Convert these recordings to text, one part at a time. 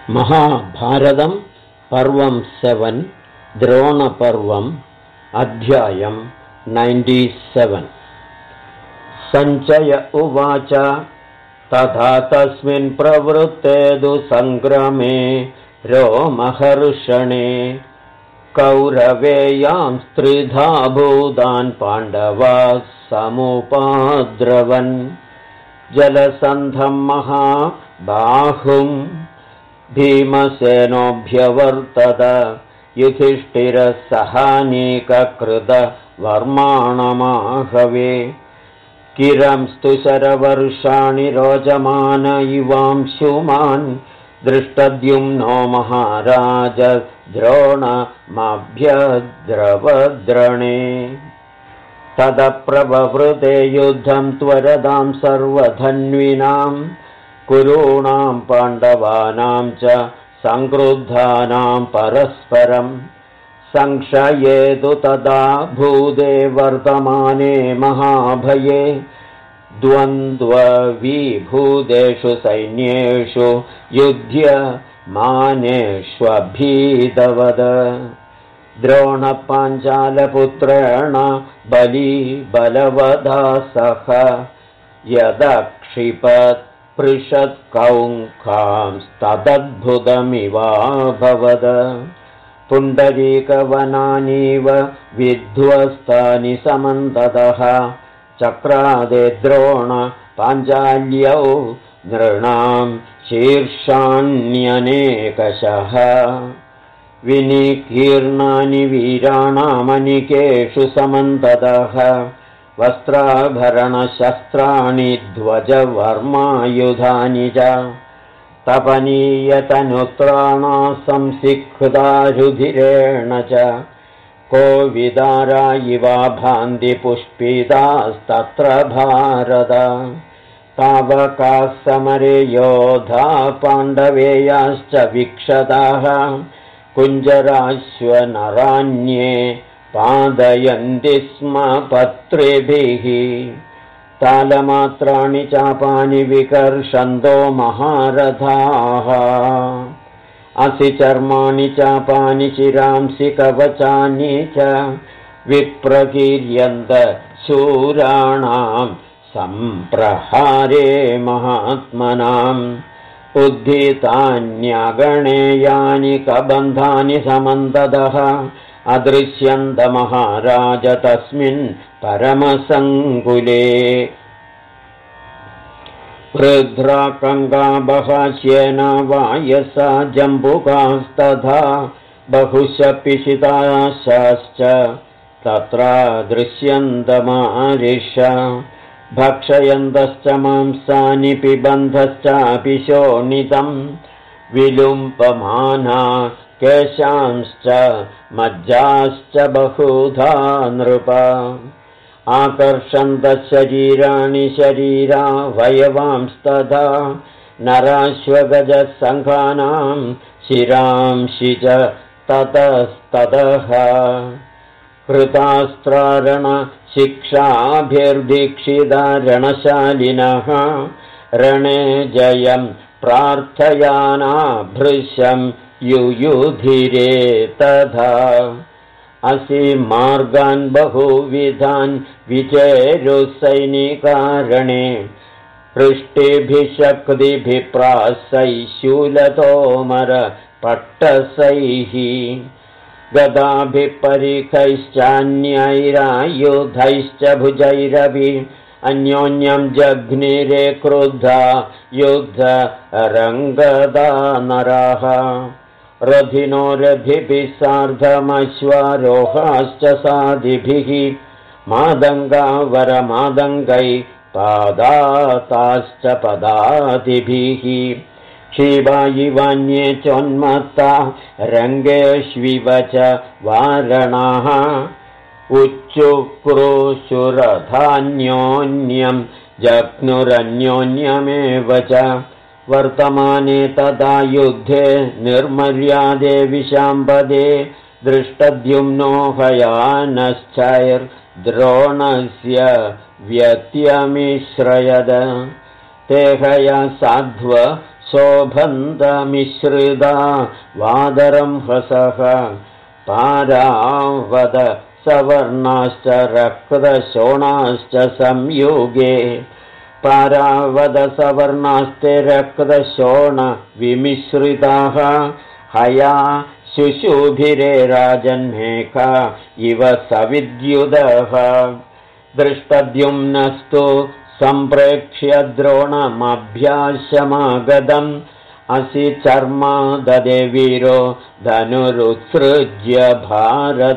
महाभारतं पर्वं 7 द्रोणपर्वम् अध्यायं 97। सञ्जय उवाच तथा तस्मिन् प्रवृत्ते दुःसङ्ग्रमे रोमहर्षणे कौरवेयां स्त्रिधा भूतान् पाण्डवाः समुपाद्रवन् जलसन्धं महाबाहुं भीमसेनोऽभ्यवर्तत युधिष्ठिरः सहानीककृतवर्माणमाहवे किरंस्तु शरवर्षाणि रोचमान इवांशुमान् दृष्टद्युम्नो महाराज द्रोणमभ्यद्रवद्रणे तदप्रववृते युद्धं त्वरदां सर्वधन्विनां कुरूणां पाण्डवानां च संक्रुद्धानां परस्परं संक्षयेतु तदा भूते वर्तमाने महाभये द्वन्द्वविभूतेषु सैन्येषु युध्यमानेष्वभीतवद द्रोणपाञ्चालपुत्रेण बलिबलवधा सह यदक्षिपत् पृषत्कौङ्कांस्तदद्भुतमिवाभवद पुण्डरीकवनानीव विध्वस्तानि समन्ततः चक्रादे द्रोण पाञ्चाल्यौ नृणां शीर्षाण्यनेकशः विनिकीर्णानि वीराणामनिकेषु समन्ततः वस्त्राभरणशस्त्राणि ध्वजवर्मायुधानि च तपनीयतनुत्राणा संसिक्ता रुधिरेण च कोविदारा इवा भान्ति पुष्पितास्तत्र भारत तावकाः समरे योधा पाण्डवेयाश्च वीक्षताः कुञ्जराश्वनरान्ये पादयन्ति स्म पत्रिभिः तालमात्राणि चापानि विकर्षन्तो महारथाः असि चर्माणि चापानि चिरांसि कवचानि च विप्रकीर्यन्त शूराणां सम्प्रहारे महात्मनाम् उद्धितान्यगणेयानि कबन्धानि समन्ततः अदृश्यन्त महाराज तस्मिन् परमसङ्कुले वृद्ध्राकङ्गाबहास्येन वायसा जम्बुकास्तथा बहुशः पिशिताशाश्च तत्र दृश्यन्तमारिष भक्षयन्तश्च मांसानि पिबन्धश्चापि शोणितं विलुम्पमाना केशांश्च मज्जाश्च बहुधा नृप आकर्षन्तः शरीराणि शरीरावयवांस्तथा नराश्वगजसङ्घानां शिरांसि च ततस्ततः हृतास्त्रारणशिक्षाभिर्दीक्षिता रणशालिनः रणे जयं प्रार्थयाना भृशं युयुधिरे तथा असि मार्गान् बहुविधान् विचेरुसैनिकारणे पृष्ठेभिः शक्तिभिः प्रासैः शूलतोमर पट्टसैः गदाभिः परिखैश्चान्यैरायुधैश्च भुजैरपि अन्योन्यं जघ्निरे क्रुद्धा युद्धरङ्गदा नरः रथिनो रथिभिः सार्धमश्वारोहाश्च साधिभिः मादङ्गावरमादङ्गै पादाताश्च पदातिभिः क्षीवायिवान्ये चोन्मत्ता रङ्गेष्विव च वारणाः उच्चुक्रोशुरथान्योन्यं जग्नुरन्योन्यमेव च वर्तमाने तदा युद्धे निर्मर्यादे विशाम्पदे दृष्टद्युम्नो हयानश्चैर्द्रोणस्य व्यत्यमिश्रयद तेहया साध्व शोभन्तमिश्रिता वादरं हसः पारावद सवर्णाश्च रक्तशोणाश्च संयुगे पारावद सवर्णास्ते रक्तशोणविमिश्रिताः हया शुशुभिरे राजन्मेका इव सविद्युदः दृष्टद्युम्नस्तु सम्प्रेक्ष्य द्रोणमभ्याशमागतम् असि चर्मा ददे वीरो धनुरुत्सृज्य भारत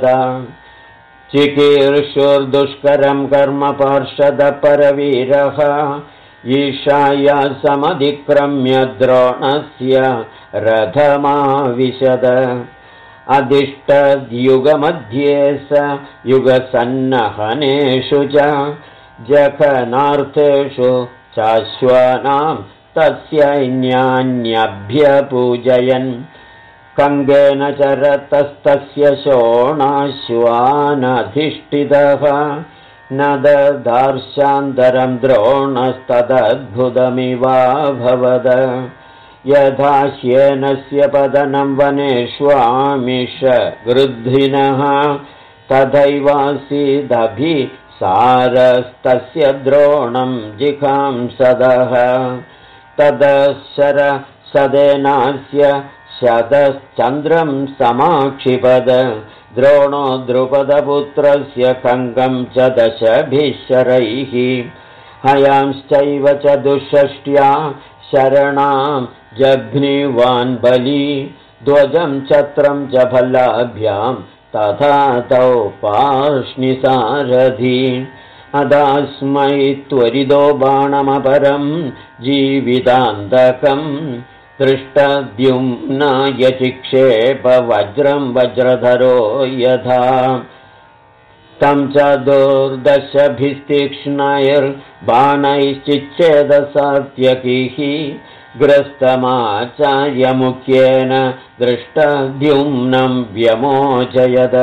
चिकीर्षुर्दुष्करं कर्म पार्षदपरवीरः ईशाया समधिक्रम्य द्रोणस्य रथमाविशद अधिष्ठद्युगमध्ये स युगसन्नहनेषु च जखनार्थेषु चाश्वानां तस्यैन्यान्यभ्यपूजयन् कङ्गेन चरतस्तस्य शोणाश्वानधिष्ठितः न ददार्शान्तरं द्रोणस्तदद्भुतमिवाभवद यथा ह्येनस्य पतनं वनेष्वामिष गृद्धिनः तथैवासीदभिसारस्तस्य द्रोणं जिघांसदः तदशरसदेनास्य शतश्चन्द्रं समाक्षिपद द्रोणो द्रुपदपुत्रस्य खङ्गं च 10 शरैः हयांश्चैव चतुष्षष्ट्या शरणां जघ्निवान् बली ध्वजं छत्रं च फलाभ्यां तथा तौ पार्ष्णिसारथि अदास्मै त्वरितो बाणमपरं जीवितान्तकम् दृष्टद्युम्नाय चिक्षेप वज्रं वज्रधरो यथा तं च दुर्दशभिस्तीक्ष्णैर्बाणैश्चिच्छेदसात्यकिः ग्रस्तमाचार्यमुख्येन दृष्टद्युम्नं व्यमोचयत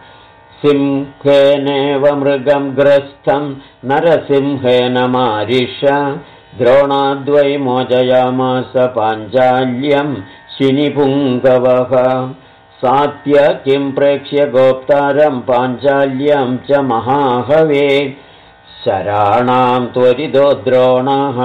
सिंहेनेव मृगं ग्रस्तं नरसिंहेन मारिष द्रोणाद्वै मोचयामास पाञ्चाल्यं शिनिपुङ्गवः सात्यकिं प्रेक्ष्य गोप्तारं पाञ्चाल्यं च महाहवे शराणां त्वरितो द्रोणः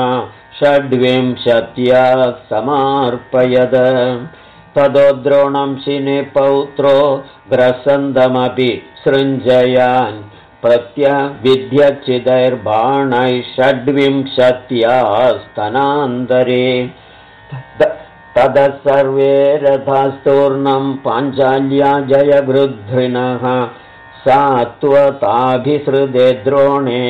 26 समार्पयद ततो द्रोणं शिनिपौत्रो ग्रसन्दमपि सृञ्जयान् प्रत्यविध्यच्चिदैर्बाणैः 26 स्तनान्तरे ततः सर्वे रथास्तूर्णं पाञ्चाल्या जयगृध्रिणः सात्वताभिसृदे द्रोणे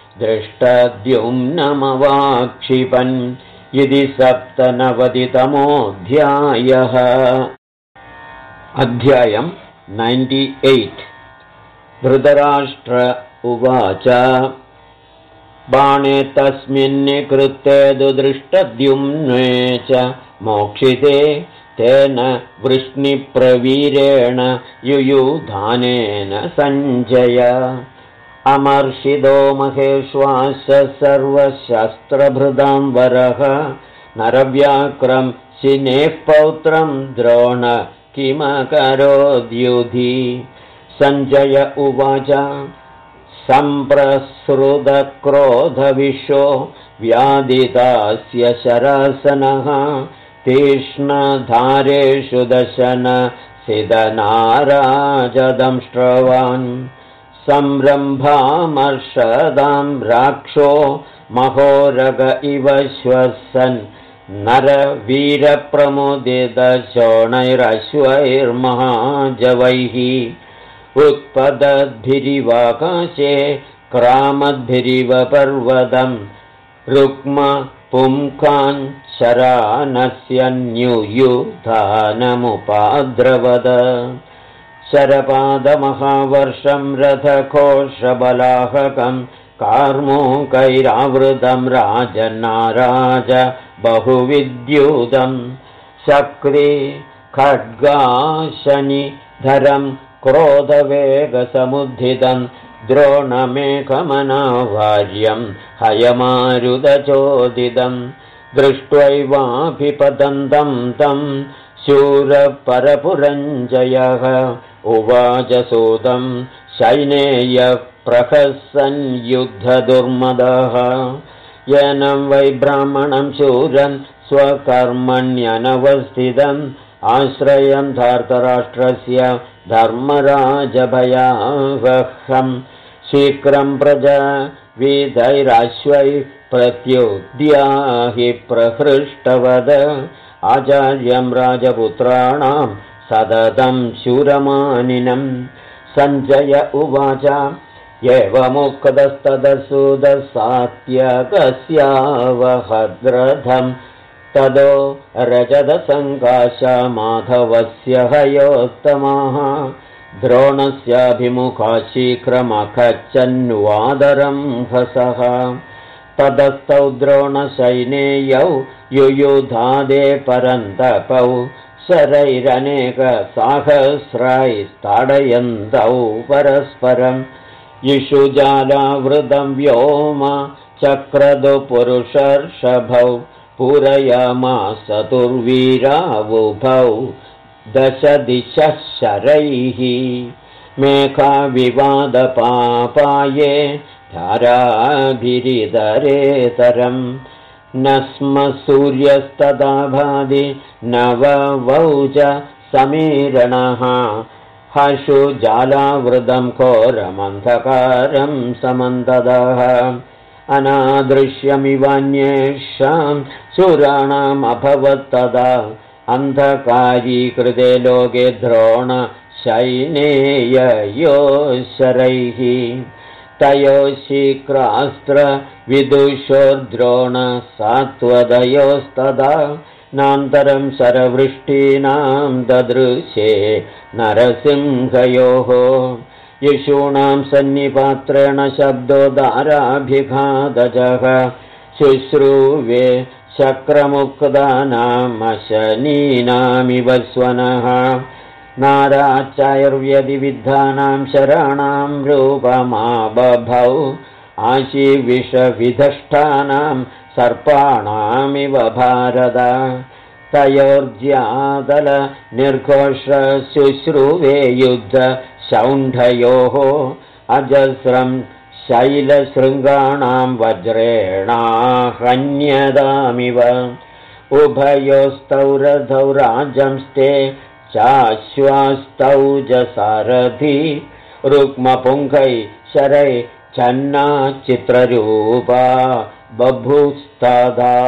दृष्टद्युम्नमवाक्षिपन् इति 97तमोऽध्यायः। अध्यायं 98। धृतराष्ट्र उवाच बाणे तस्मिन्निकृत्ते दृष्टद्युम्ने च मोक्षिते तेन वृष्णिप्रवीरेण युयुधानेन सञ्जय अमर्षितो महेश्वास सर्वशस्त्रभृदां वरः नरव्याक्रं शिनेः पौत्रं द्रोण किमकरोद्युधि सञ्जय उवाच सम्प्रसृतक्रोधविशो व्यादितास्य शरासनः तीक्ष्णधारेषु दशन सिदनाराजदंष्ट्रवान् संरम्भामर्षदां राक्षो महोरग इव श्वसन् नरवीरप्रमुदितशोणैरश्वैर्महाजवैः उत्पदद्भिरिवाकाशे क्रामद्भिरिव पर्वतं रुक्म पुंखान् शरानस्य न्यूयुधानमुपाद्रवद शरपादमहावर्षं रथघोषबलाहकं कार्मूकैरावृतं राजनाराज बहुविद्युदं शक्ति खड्गाशनिधरं क्रोधवेगसमुद्धितं द्रोणमेकमनाभार्यं हयमारुदचोदितं दृष्ट्वैवाभिपतन्तं तं शूरपरपुरञ्जयः उवाच सूतं शैनेयः प्रहसन् युद्धदुर्मदः येनं वै ब्राह्मणं शूरन् स्वकर्मण्यनवस्थितम् आश्रयं धार्तराष्ट्रस्य धर्मराजभयावहं शीघ्रं प्रजाविधैराश्वैः प्रत्युद्याहि प्रहृष्टवद आचार्यं राजपुत्राणां सततं शूरमानिनं सञ्जय उवाच एवमुक्तस्तदसूदसात्यकस्यावहद्रथं तदो रजतसङ्काशा माधवस्य हयोत्तमः द्रोणस्याभिमुखा शीघ्रमखच्चन्वादरं हसः ततस्तौ द्रोणसैनेयौ युयुधादे परन्तपौ शरैरनेकसाहस्रैस्ताडयन्तौ परस्परम् इषुजालावृतं व्योम चक्रदो पुरुषर्षभौ पूरयामास चतुर्वीरावुभौ दश दिशः शरैः मेघाविवादपापाये धाराभिरिदरेतरं न स्म सूर्यस्तदा भाति नववौज समीरणः हशुजालावृतं घोरमन्धकारं समन्ततः अनादृश्यमिवान्येषां शूराणामभवत्तदा अन्धकारीकृते लोके द्रोणशैनेययोः शरैः तयोः शीघ्रास्त्रविदुषोर्द्रोणसात्वदयोस्तदा नान्तरं शरवृष्टीनां ददृशे नरसिंहयोः यशूणां सन्निपात्रेण शब्दोदाराभिघातजः शुश्रूवे शक्रमुक्तानामशनीनामिव स्वनः नाराचार्यविद्धानां शराणां रूपमाबभौ आशीविषविधष्टानां सर्पाणामिव भारत तयोर्ज्यादल निर्घोष शुश्रूवे युद्ध शौण्ढयोः अजस्रं शैलशृङ्गाणां वज्रेणाहन्यदामिव उभयोस्तौ रथौ राजंस्ते चाश्वास्तौ जसारथि रुक्मपुङ्गै शरै छन्ना चित्ररूपा बभूस्तदा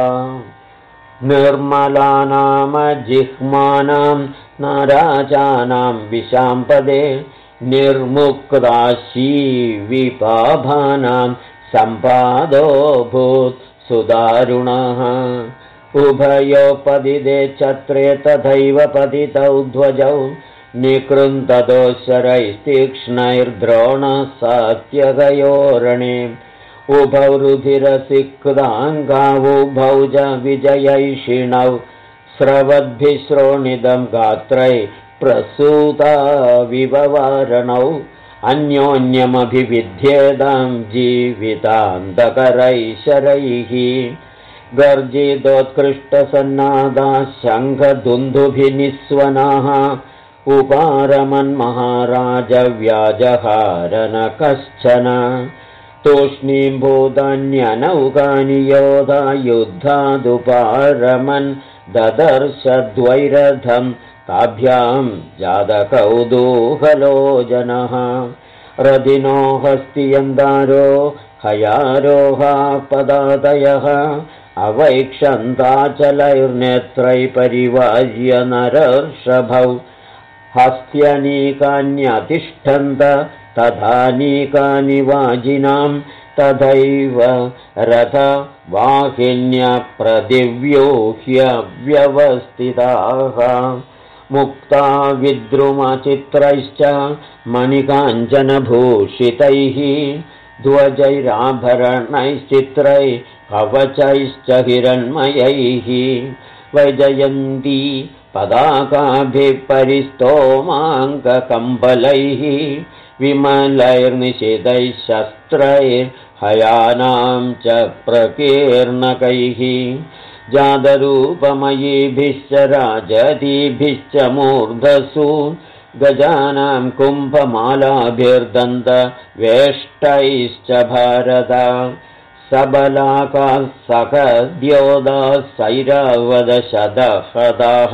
निर्मलानामजिह्मानां नाराजानां विशाम्पदे निर्मुक्ताशीविपाभानां सम्पादोऽभूत् सुदारुणः उभयोपदिदे छत्रे तथैव पतितौ ध्वजौ निकृन्ततो शरैस्तीक्ष्णैर्द्रोणसात्यगयोरणे उभौ रुधिरसिक्ताङ्गावुभौ च विजयैषिणौ स्रवद्भिश्रोणितं गात्रै प्रसूता विववारणौ अन्योन्यमभिविध्येदं जीवितान्तकरैः शरैः गर्जितोत्कृष्टसन्नादाः शङ्खदुन्दुभिनिस्वनाः उपारमन्महाराजव्याजहारन कश्चन तूष्णीम्भूतान्यनौकानि योधा युद्धादुपारमन् ददर्शद्वैरथं ताभ्यां जातकौतूहलो जनः रदिनो हस्तियन्दारो हयारोहा पदादयः अवैक्षन्ताचलैर्नेत्रै परिवार्य नरर्षभौ हस्त्यनीकान्यतिष्ठन्त तथानीकानि वाजिनां तथैव रथवाहिन्यप्रदिव्यूह्य व्यवस्थिताः मुक्ता विद्रुमचित्रैश्च मणिकाञ्चनभूषितैः ध्वजैराभरणैश्चित्रैः कवचैश्च हिरण्मयैः वैजयन्ती पदाकाभिः परिस्तोमाङ्गकम्बलैः विमलैर्निषितैः शस्त्रैर्हयानां च प्रकीर्णकैः जातरूपमयीभिश्च राजतीभिश्च मूर्धसु गजानां कुम्भमालाभिर्दन्तवेष्टैश्च भारत सबलाकाः सकद्योदाः सैरावदशदहदाः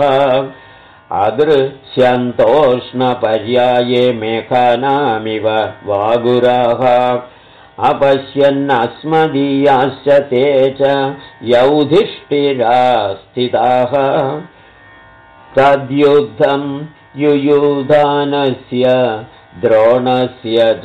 अदृश्यन्तोष्णपर्याये मेघनामिव वागुराः अपश्यन्नस्मदीयाश्च ते च यौधिष्ठिरा स्थिताः तद्युद्धं युयुधानस्य द्रोणस्य च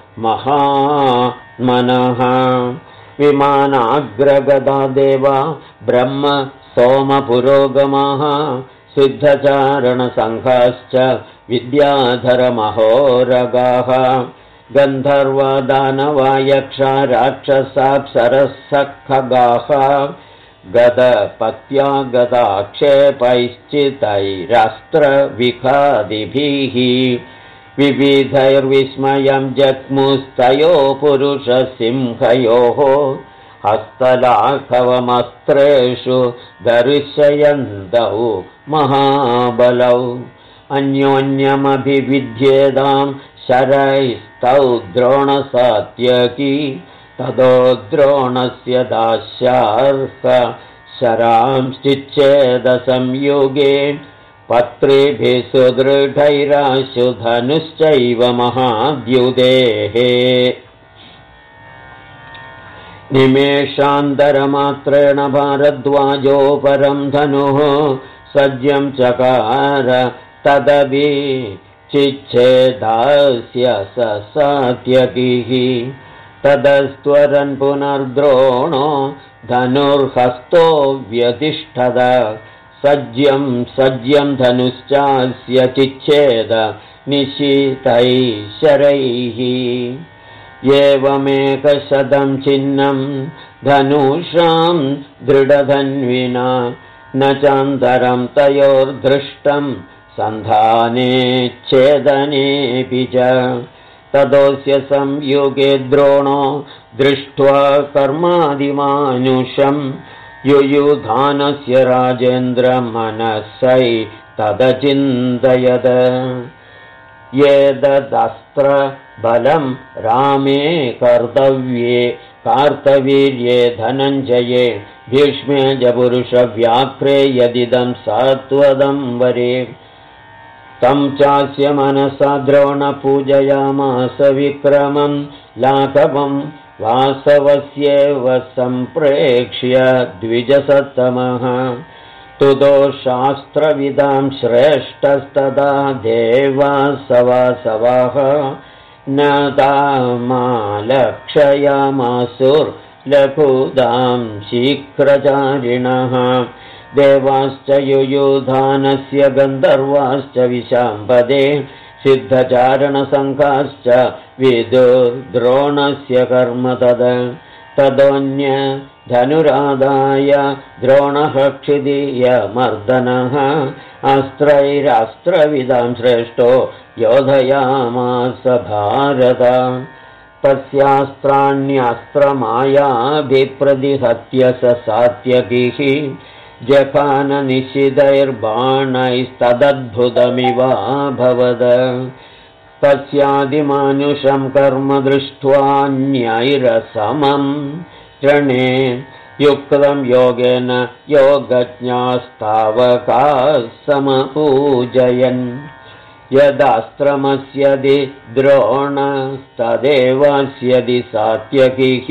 महात्मनः विमानाग्रगदा देवा ब्रह्म सोमपुरोगमाः सिद्धचारणसङ्घाश्च विद्याधरमहोरगाः गन्धर्वदानवा यक्षा राक्षसाप्सरसखगाः गदपत्या गदाक्षेपैश्चितैरस्त्रविखादिभिः विविधैर्विस्मयं जग्मुस्तयो पुरुषसिंहयोः हस्तलाघवमस्त्रेषु दर्शयन्तौ महाबलौ अन्योन्यमभिविध्येदां शरैस्तौ द्रोणसात्यकी ततो द्रोणस्य दास्यार्ह शरांश्चिच्छेदसंयुगे पत्रेभिः सुदृढैराशु धनुश्चैव महाद्युतेः निमेषान्तरमात्रेण भारद्वाजो परं धनुः सज्जं चकार तदपि चिच्छेदास्य सात्यकिः तदस्त्वरन् पुनर्द्रोणो धनुर्हस्तो व्यतिष्ठद सज्जं धनुश्चास्य चिच्छेद निशीतैः शरैः एवमेकशतं छिन्नं धनुषां दृढधन्विना न चान्तरं तयोर्दृष्टं सन्धानेच्छेदनेऽपि च ततोऽस्य संयुगे द्रोणो दृष्ट्वा कर्मादिमानुषं युयुधानस्य राजेन्द्रमनसै तदचिन्तयद येदस्त्रबलं रामे कर्तव्ये कार्तवीर्ये धनञ्जये भीष्मे च पुरुषव्याघ्रे यदिदं सात्वदं वरे तं चास्य मनसा द्रोणपूजयामास विक्रमं लाघवं वासवस्येव सम्प्रेक्ष्य द्विजसत्तमः तुदो शास्त्रविदां श्रेष्ठस्तदा देवासवासवाः न तामालक्षयामासुर्लघुदां शीघ्रचारिणः देवाश्च युयुधानस्य गन्धर्वाश्च विशाम्पदे सिद्धचारणसङ्घाश्च विदुर्द्रोणस्य कर्म तदोऽन्य धनुरादाय द्रोणः क्षितीयमर्दनः अस्त्रैरास्त्रविदां श्रेष्ठो योधयामास भारत तस्यास्त्राण्यस्त्रमायाभिप्रतिहत्य स सात्यकिः जखाननिशितैर्बाणैस्तदद्भुतमिवाभवद तस्यादिमानुषं कर्म दृष्ट्वान्यैरसमं त्रणे युक्तं योगेन योगज्ञास्तावकाः समपूजयन् यदास्त्रमस्यदि द्रोणस्तदेवास्यदि सात्यकिः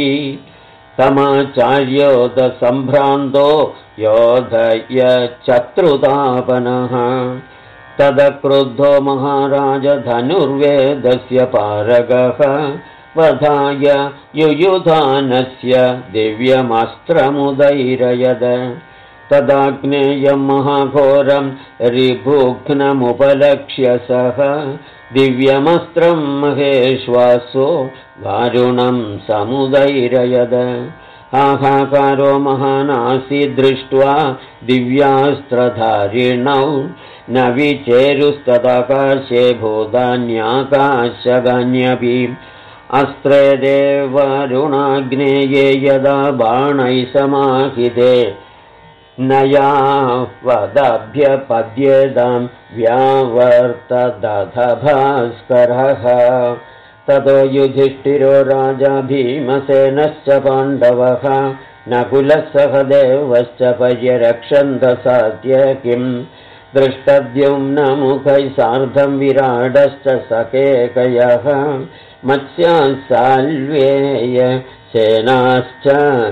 तमाचार्योदसम्भ्रान्तो योधय शत्रुतापनः तदक्रुद्धो महाराज धनुर्वेदस्य पारगः वधाय युयुधानस्य दिव्यमस्त्रमुदैरयद तदाग्नेयं महाघोरं रिभुघ्नमुपलक्ष्य सः दिव्यमस्त्रं महेश्वासो वारुणं समुदैरयद हाहाकारो महानासीद् दृष्ट्वा दिव्यास्त्रधारिणौ न विचेरुस्तदाकाशे भूतान्याकाशगान्यपि अस्त्रे देवरुणाग्नेये यदा बाणैः समाहिते नयावदभ्यपद्येदां व्यावर्तदथ भास्करः। ततो युधिष्ठिरो राजा भीमसेनश्च पाण्डवः नकुलः सहदेवश्च पर्यरक्षन्त सात्यकिं दृष्टद्युम्नमुखैः सार्धं विराडश्च सकेकयः मत्स्याः साल्वेय सेनाश्च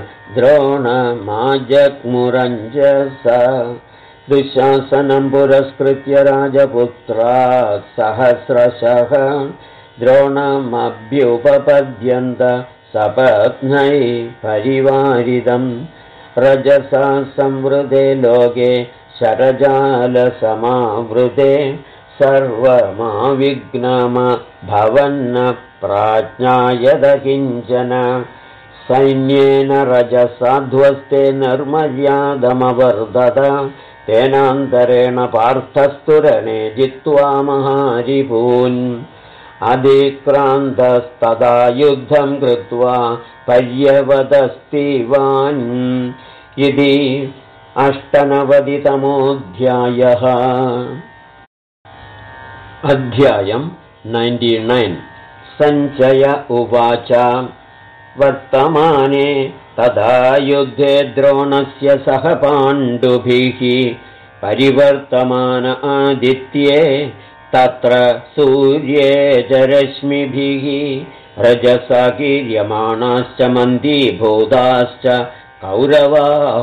द्रोणमाजग्मुरञ्जसा दुःशासनं पुरस्कृत्य राजपुत्राः सहस्रशः द्रोणमभ्युपपद्यन्त सपत्नैः परिवारिदं रजसा संवृते लोके शरजालसमावृते सर्वमाविघ्नमभवन्न प्राज्ञायत किञ्चन सैन्येन रजसाध्वस्ते निर्मर्यादमवर्धत तेनान्तरेण पार्थस्तुरणे जित्वा महारिपून् अधिक्रान्तस्तदा युद्धं कृत्वा पर्यवदस्तिवान् इति 98तमोऽध्यायः। अध्यायं 99। सञ्जय उवाच वर्तमाने तदा युद्धे द्रोणस्य सह पाण्डुभिः परिवर्तमान आदित्ये तत्र सूर्ये च रश्मिभिः रजसा कीर्यमाणाश्च मन्दीभूताश्च कौरवाः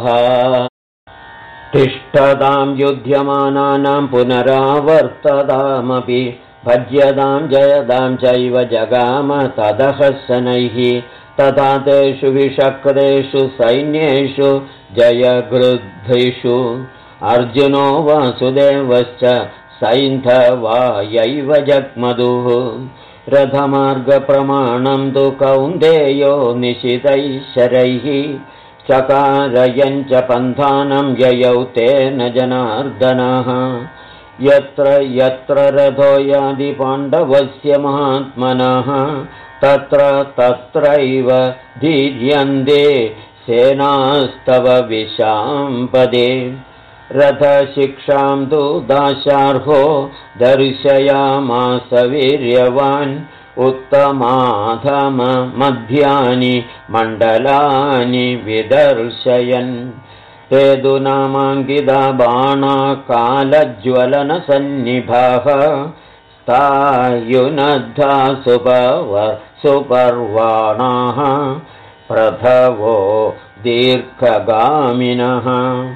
तिष्ठतां युध्यमानानां पुनरावर्ततामपि भज्यतां जयतां चैव जगाम ततः शनैः तथा तेषु विषक्रेषु सैन्येषु जयगृद्धिषु अर्जुनो वासुदेवश्च सैन्धवायैव जग्मधुः रथमार्गप्रमाणं तु कौन्तेयो निशितैः शरैः चकारयञ्च पन्थानं ययौ तेन जनार्दनः यत्र यत्र रथो यादि पाण्डवस्य महात्मनः तत्र तत्रैव धीर्यन्ते सेनास्तव विशाम्पदे रथशिक्षां तु दाशार्हो दर्शयामास वीर्यवान् उत्तमाधममध्यानि मण्डलानि विदर्शयन् ते तु नामाङ्किता बाणा कालज्वलनसन्निभाः स्थायुनद्धा सुपर्वाणाः प्रथवो दीर्घगामिनः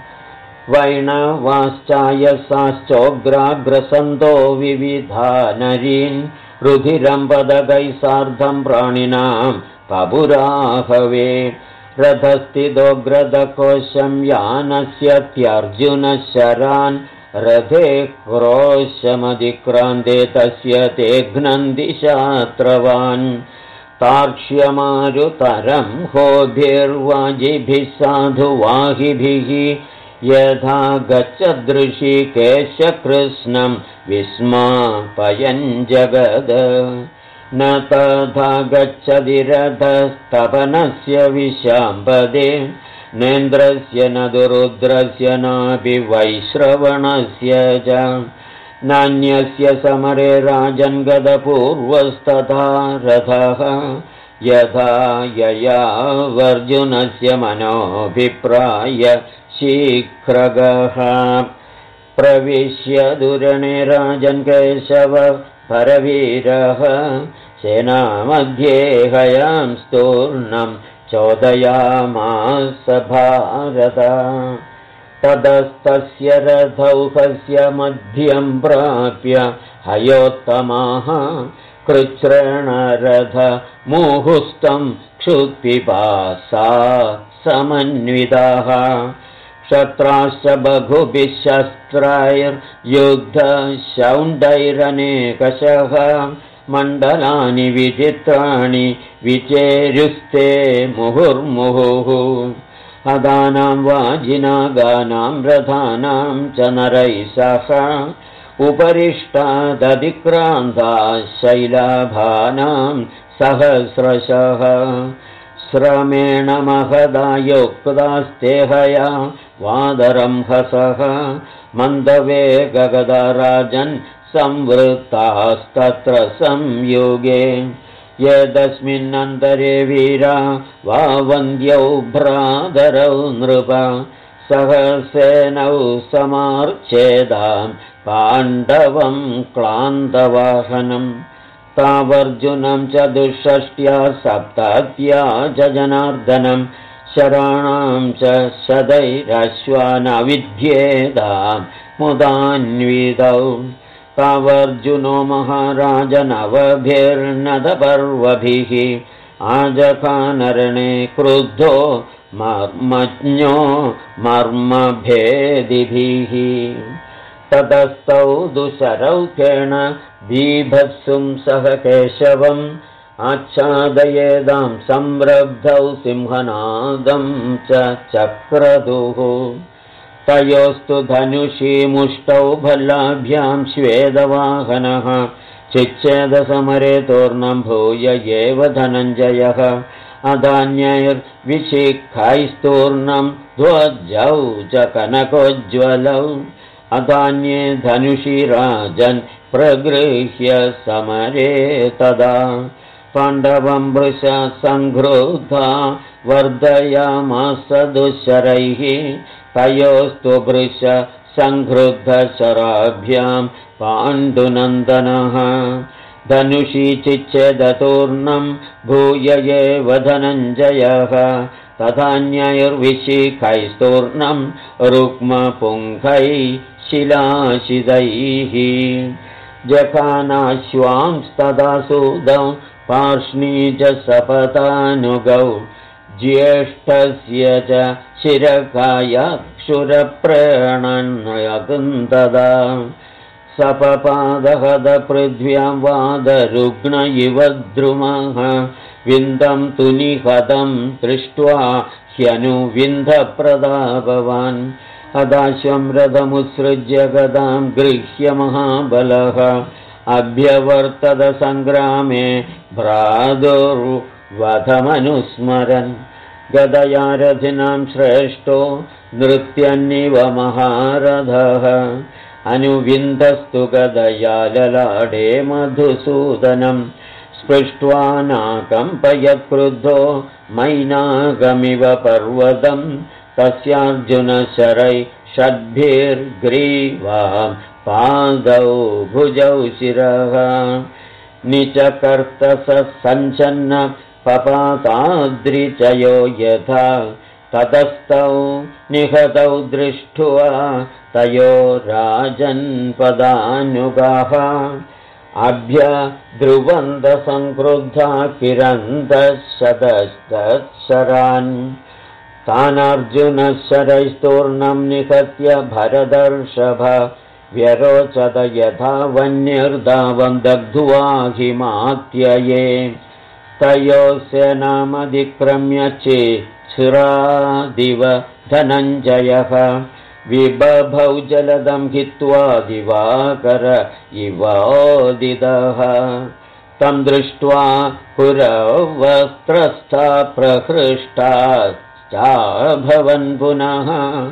वैणवाश्चायसाश्चोग्राग्रसन्तो विविधानरीन् रुधिरं पदकैः सार्धं प्राणिनां पपुराहवे रथस्थितोग्रदकोशं यानस्यत्यर्जुनशरान् रथे क्रोशमधिक्रान्ते तस्य ते घ्नन्ति शात्रवान् तार्क्ष्यमारुतरं होभिर्वाजिभिः साधुवाहिभिः यथा गच्छदृशी केशकृष्णं विस्मापयन् जगद न तथा गच्छति रथस्तपनस्य विशाम्पदे नेन्द्रस्य न दुरुद्रस्य नापि वैश्रवणस्य च नान्यस्य समरे राजन् गतपूर्वस्तथा रथः यथा ययावर्जुनस्य मनोभिप्राय शीघ्रगः प्रविश्य दुरणे राजन् केशव परवीरः सेनामध्ये हयां स्तूर्णं चोदयामास भारत ततस्तस्य रथौकस्य मध्यं प्राप्य हयोत्तमाः कृच्छ्रेणरथ मुहुस्तं क्षुत्पिपासा समन्विताः क्षत्राश्च बहुभिः शस्त्रैर्युद्धशौण्डैरनेकशः मण्डलानि विचित्राणि विचेरुस्ते मुहुर्मुहुः हदानां वाजिनागानां रथानां च नरैः सह उपरिष्टादधिक्रान्ताः शैलाभानां सहस्रशः श्रमेण महदा युक्तास्ते हया वादरं हसः मन्दवेगगदराजन् संवृत्तास्तत्र संयोगे यदस्मिन्नन्तरे वीरा वा वन्द्यौ भ्रातरौ नृप सहसेनौ समार्च्छेदां पाण्डवं क्लान्तवाहनं तावर्जुनं च दुःषष्ट्या सप्तत्या च जनार्दनं शराणां च शतैरश्वानविध्येदां मुदान्वितौ तावर्जुनो महाराजनवभिर्नदपर्वभिः आजखानरणे क्रुद्धो मर्मज्ञो मर्मभेदिभिः ततस्तौ दुशरौखेण बीभत्सुं सह केशवम् आच्छादयेदां संरब्धौ सिंहनादं च चक्रदुः तयोस्तु धनुषी मुष्टौ भल्लाभ्यां श्वेदवाहनः चिच्छेदसमरे तूर्णं भूय एव धनञ्जयः अधान्यैर्विशिखैस्तूर्णं ध्वजौ च कनकोज्ज्वलौ अधान्ये धनुषी राजन् प्रगृह्य समरे तदा पाण्डवं वृष संघ्रुधा वर्धयामास दुश्शरैः तयोस्तु वृष संघ्रुद्धशराभ्यां पाण्डुनन्दनः धनुषी चिच्छेदतूर्णं भूय एव धनञ्जयः तथान्यैर्विशिखैस्तूर्णं रुक्मपुङ्खैः शिलाशिदैः जखानाश्वांस्तदा सूदौ पार्ष्णी च सपतानुगौ ज्येष्ठस्य च शिरकायाक्षुरप्रेणन्यकुन्तदा सपपादहदपृथ्व्यां वादरुग्ण इव द्रुमः विन्दं तु निहतं दृष्ट्वा ह्यनुविन्धप्रतापवान् अदाश्वं रथमुत्सृज्य गदां गृह्य महाबलः अभ्यवर्तत सङ्ग्रामे भ्रातुर्वधमनुस्मरन् गदया रथिनां श्रेष्ठो नृत्यन्निव महारथः अनुविन्दस्तु गदया ललाडे मधुसूदनं स्पृष्ट्वा नाकम्पयत्क्रुद्धो मैनागमिव पर्वतं तस्यार्जुनशरै षड्भिर्ग्रीवां पादौ भुजौ शिरः निचकर्तस सञ्चन्न पपाताद्रिचयो यथा ततस्तौ निहतौ दृष्ट्वा तयो राजन्पदानुगाः अभ्यद्रुवन्दसंक्रुद्धा किरन्तशतशरान् तानर्जुनशरैस्तूर्णं निहत्य भरदर्षभ व्यरोचत यथा वन्यर्धावं दग्ध्वा हिमात्यये तयोस्य नामधिक्रम्य चिच्छ्रादिव धनञ्जयः विबभौ जलदं हित्वा दिवाकर इवोदितः तं दृष्ट्वा पुरवस्त्रस्था प्रहृष्टाश्चाभवन् पुनः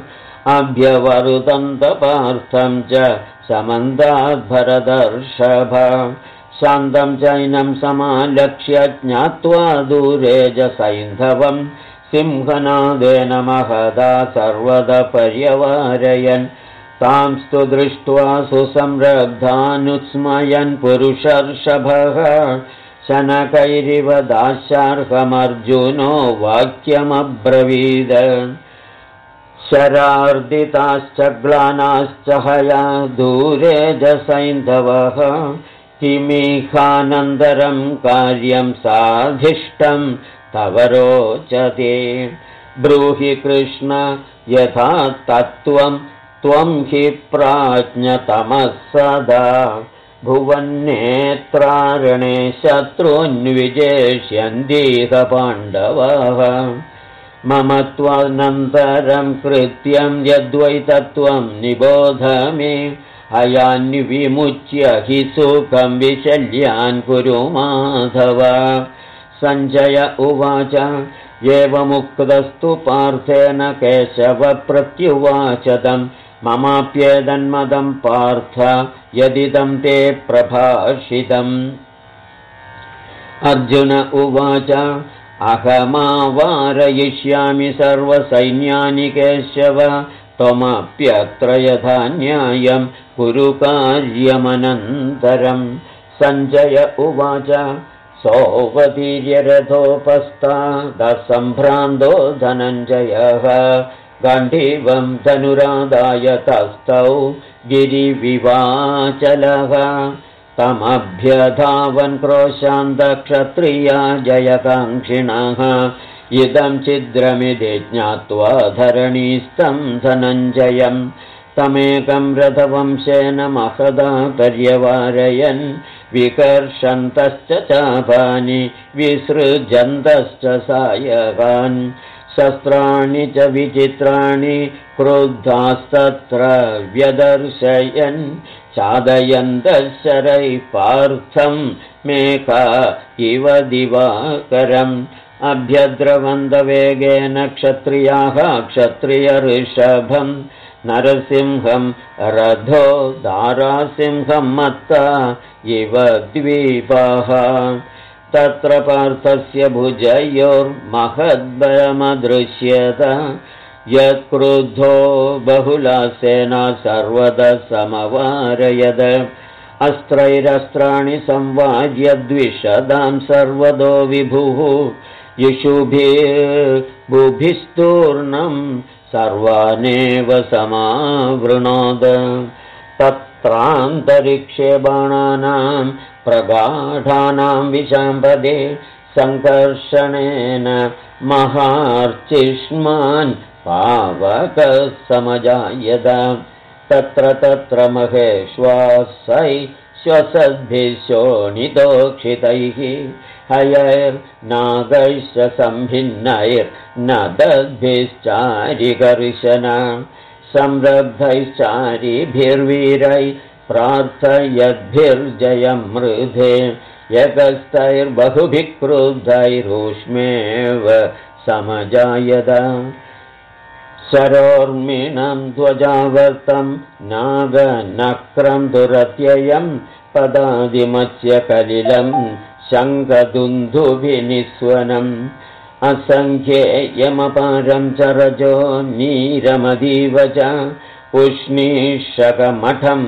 अभ्यवरुदन्तपार्थं च समन्दाद्भरदर्षभ शान्तं चैनं समालक्ष्य ज्ञात्वा दूरे च सैन्धवं सिंहनादेन महदा सर्वदा पर्यवारयन् तांस्तु दृष्ट्वा सुसंरब्धानुस्मयन् पुरुषर्षभः शनकैरिव दास्यार्हमर्जुनो वाक्यमब्रवीद शरार्दिताश्च ग्लानाश्च हया दूरे च सैन्धवः किमिहानन्तरं कार्यं साधिष्टं तव रोचते ब्रूहि कृष्ण यथा तत्त्वं त्वं हि प्राज्ञतमः सदा भुवन्नेत्रारणे शत्रून्विजेष्यन्तीह पाण्डवाः मम त्वानन्तरं कृत्यं यद्वै तत्त्वं निबोध मे हयान्विमुच्य हि सुखं विशल्यान् कुरु माधव सञ्जय उवाच एवमुक्तस्तु पार्थेन केशवप्रत्युवाचतं ममाप्येदन्मदं पार्थ यदिदं ते प्रभाषितम्। अर्जुन उवाच अहमावारयिष्यामि सर्वसैन्यानि केशव त्वमप्यत्र यथा न्यायं कुरु कार्यमनन्तरम्। सञ्जय उवाच सोऽवतीर्यरथोपस्तादसम्भ्रान्तो धनञ्जयः गाण्डीवं धनुरादाय तस्थौ गिरिविवाचलः तमभ्यधावन् क्रोशान्तक्षत्रिया जयकाङ्क्षिणः इदं छिद्रमिति ज्ञात्वा धरणीस्थं धनञ्जयम् तमेकं रथवंशेन महदा पर्यवारयन् विकर्षन्तश्च चापानि विसृजन्तश्च सायकान् शस्त्राणि च विचित्राणि क्रुद्धास्तत्र व्यदर्शयन् चादयन्तः शरैः पार्थं मेका इव दिवाकरम् अभ्यद्रवन्दवेगेन क्षत्रियाः क्षत्रियऋषभम् नरसिंहं रथो दारासिंहं मत्ता इव द्वीपाः तत्र पार्थस्य भुजयोर्महद्बलमदृश्यत यत्क्रुद्धो बहुला सेना सर्वदा समवारयद अस्त्रैरस्त्राणि संवार्य द्विषदां सर्वदो विभुः इषुभिर्बुभिस्तूर्णं सर्वानेव समावृणोद तत्रान्तरिक्षे बाणानां प्रगाढानां विशाम्पदे सङ्कर्षणेन महार्चिष्मान् पावकः समजायत तत्र महेश्वासै श्वसद्भिः शोणितोक्षितैः हयैर्नागैश्च सम्भिन्नैर्नदद्भिश्चारिकर्शन संरब्धैश्चारिभिर्वीरैः प्रार्थयद्भिर्जयं मृधे यतस्तैर्बहुभिः क्रुद्धैरूष्मेव समजायत शरोर्मिणं ध्वजावर्तं नागनक्रं दुरत्ययं पदादिमत्स्य कलिलं शङ्खदुन्दुभिनिस्वनम् असङ्ख्येयमपारं च रजो नीरमदीव च उष्णीषकमठं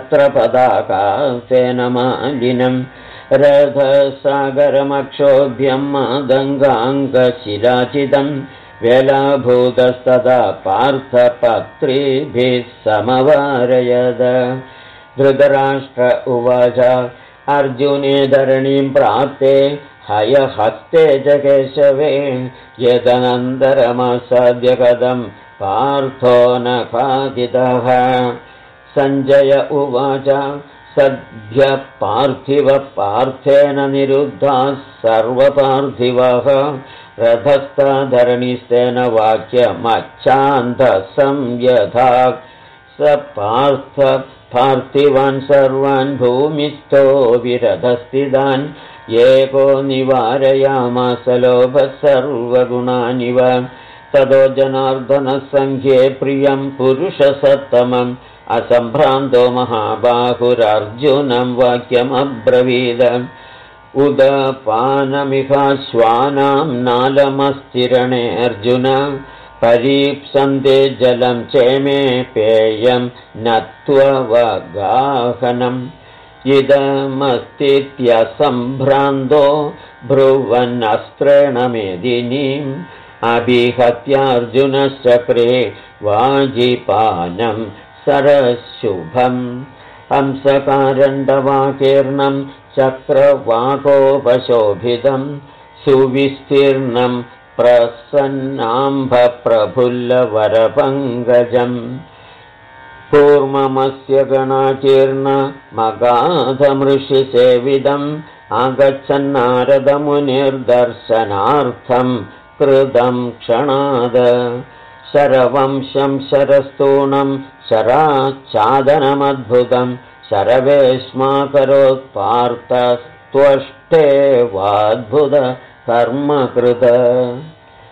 छत्रपदाकासेनमालिनं रथसागरमक्षोभ्यं मादङ्गाङ्गशिलाचितं वेलाभूतस्तदा पार्थपत्रिभिः समवारयद धृतराष्ट्र उवाच अर्जुने धरणीं प्राप्ते हयहस्ते च केशवे यदनन्तरमसद्यगदं पार्थो न खादितः सञ्जय उवाच सद्य पार्थिवः पार्थेन निरुद्धाः सर्वपार्थिवः रथस्था धरणीस्तेन वाक्यमच्छान्तसंयथा स पार्थ पार्थिवान् सर्वान् भूमिस्थो विरथस्थितान् एको निवारयामास लोभः सर्वगुणानिव ततो जनार्दनसङ्ख्ये प्रियं पुरुषसत्तमम् असम्भ्रान्तो महाबाहुरर्जुनं वाक्यमब्रवीद उदपानमिहाश्वानां नालमस्तिरणे अर्जुन परीप्सन्ते जलं चेमे पेयं नत्ववगाहनम् इदमस्तीत्यसम्भ्रान्तो ब्रुवन्नस्त्रेण मेदिनीम् अभिहत्यार्जुनश्चक्रे वाजिपानं सरशुभम् हंसकारण्डवाकीर्णं चक्रवाकोपशोभितं सुविस्तीर्णं प्रसन्नाम्भप्रफुल्लवरपङ्कजम् कूर्ममस्य गणाकीर्णमगाधमृषिसेविदम् आगच्छन्नारदमुनिर्दर्शनार्थं कृतं क्षणाद शरवंशं शरस्तूणं शराच्छादनमद्भुतं शरवेश्माकरोत्पार्थस्त्वष्टेवाद्भुत कर्मकृत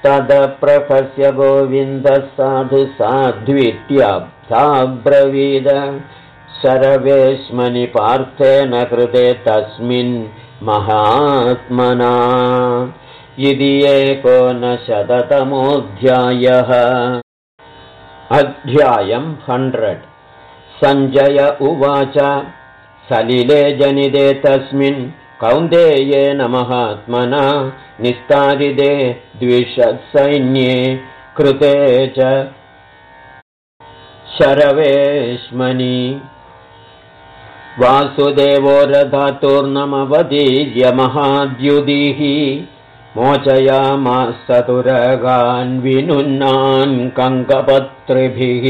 तदप्रकस्य गोविन्दः साधु साध्वित्याब्रवीद शरवेश्मनि पार्थेन कृते तस्मिन् महात्मना इति 19शततमोऽध्यायः। अध्यायम् 100। सञ्जय उवाच सलिले जनिते तस्मिन् कौन्तेयेन महात्मना निस्तारिते द्विषत्सैन्ये कृते च शरवेश्मनि वासुदेवो रथातुर्नमवतीर्य महाद्युदिः मोचयामासतुरगान् विनुन्नान् कङ्कपत्रिभिः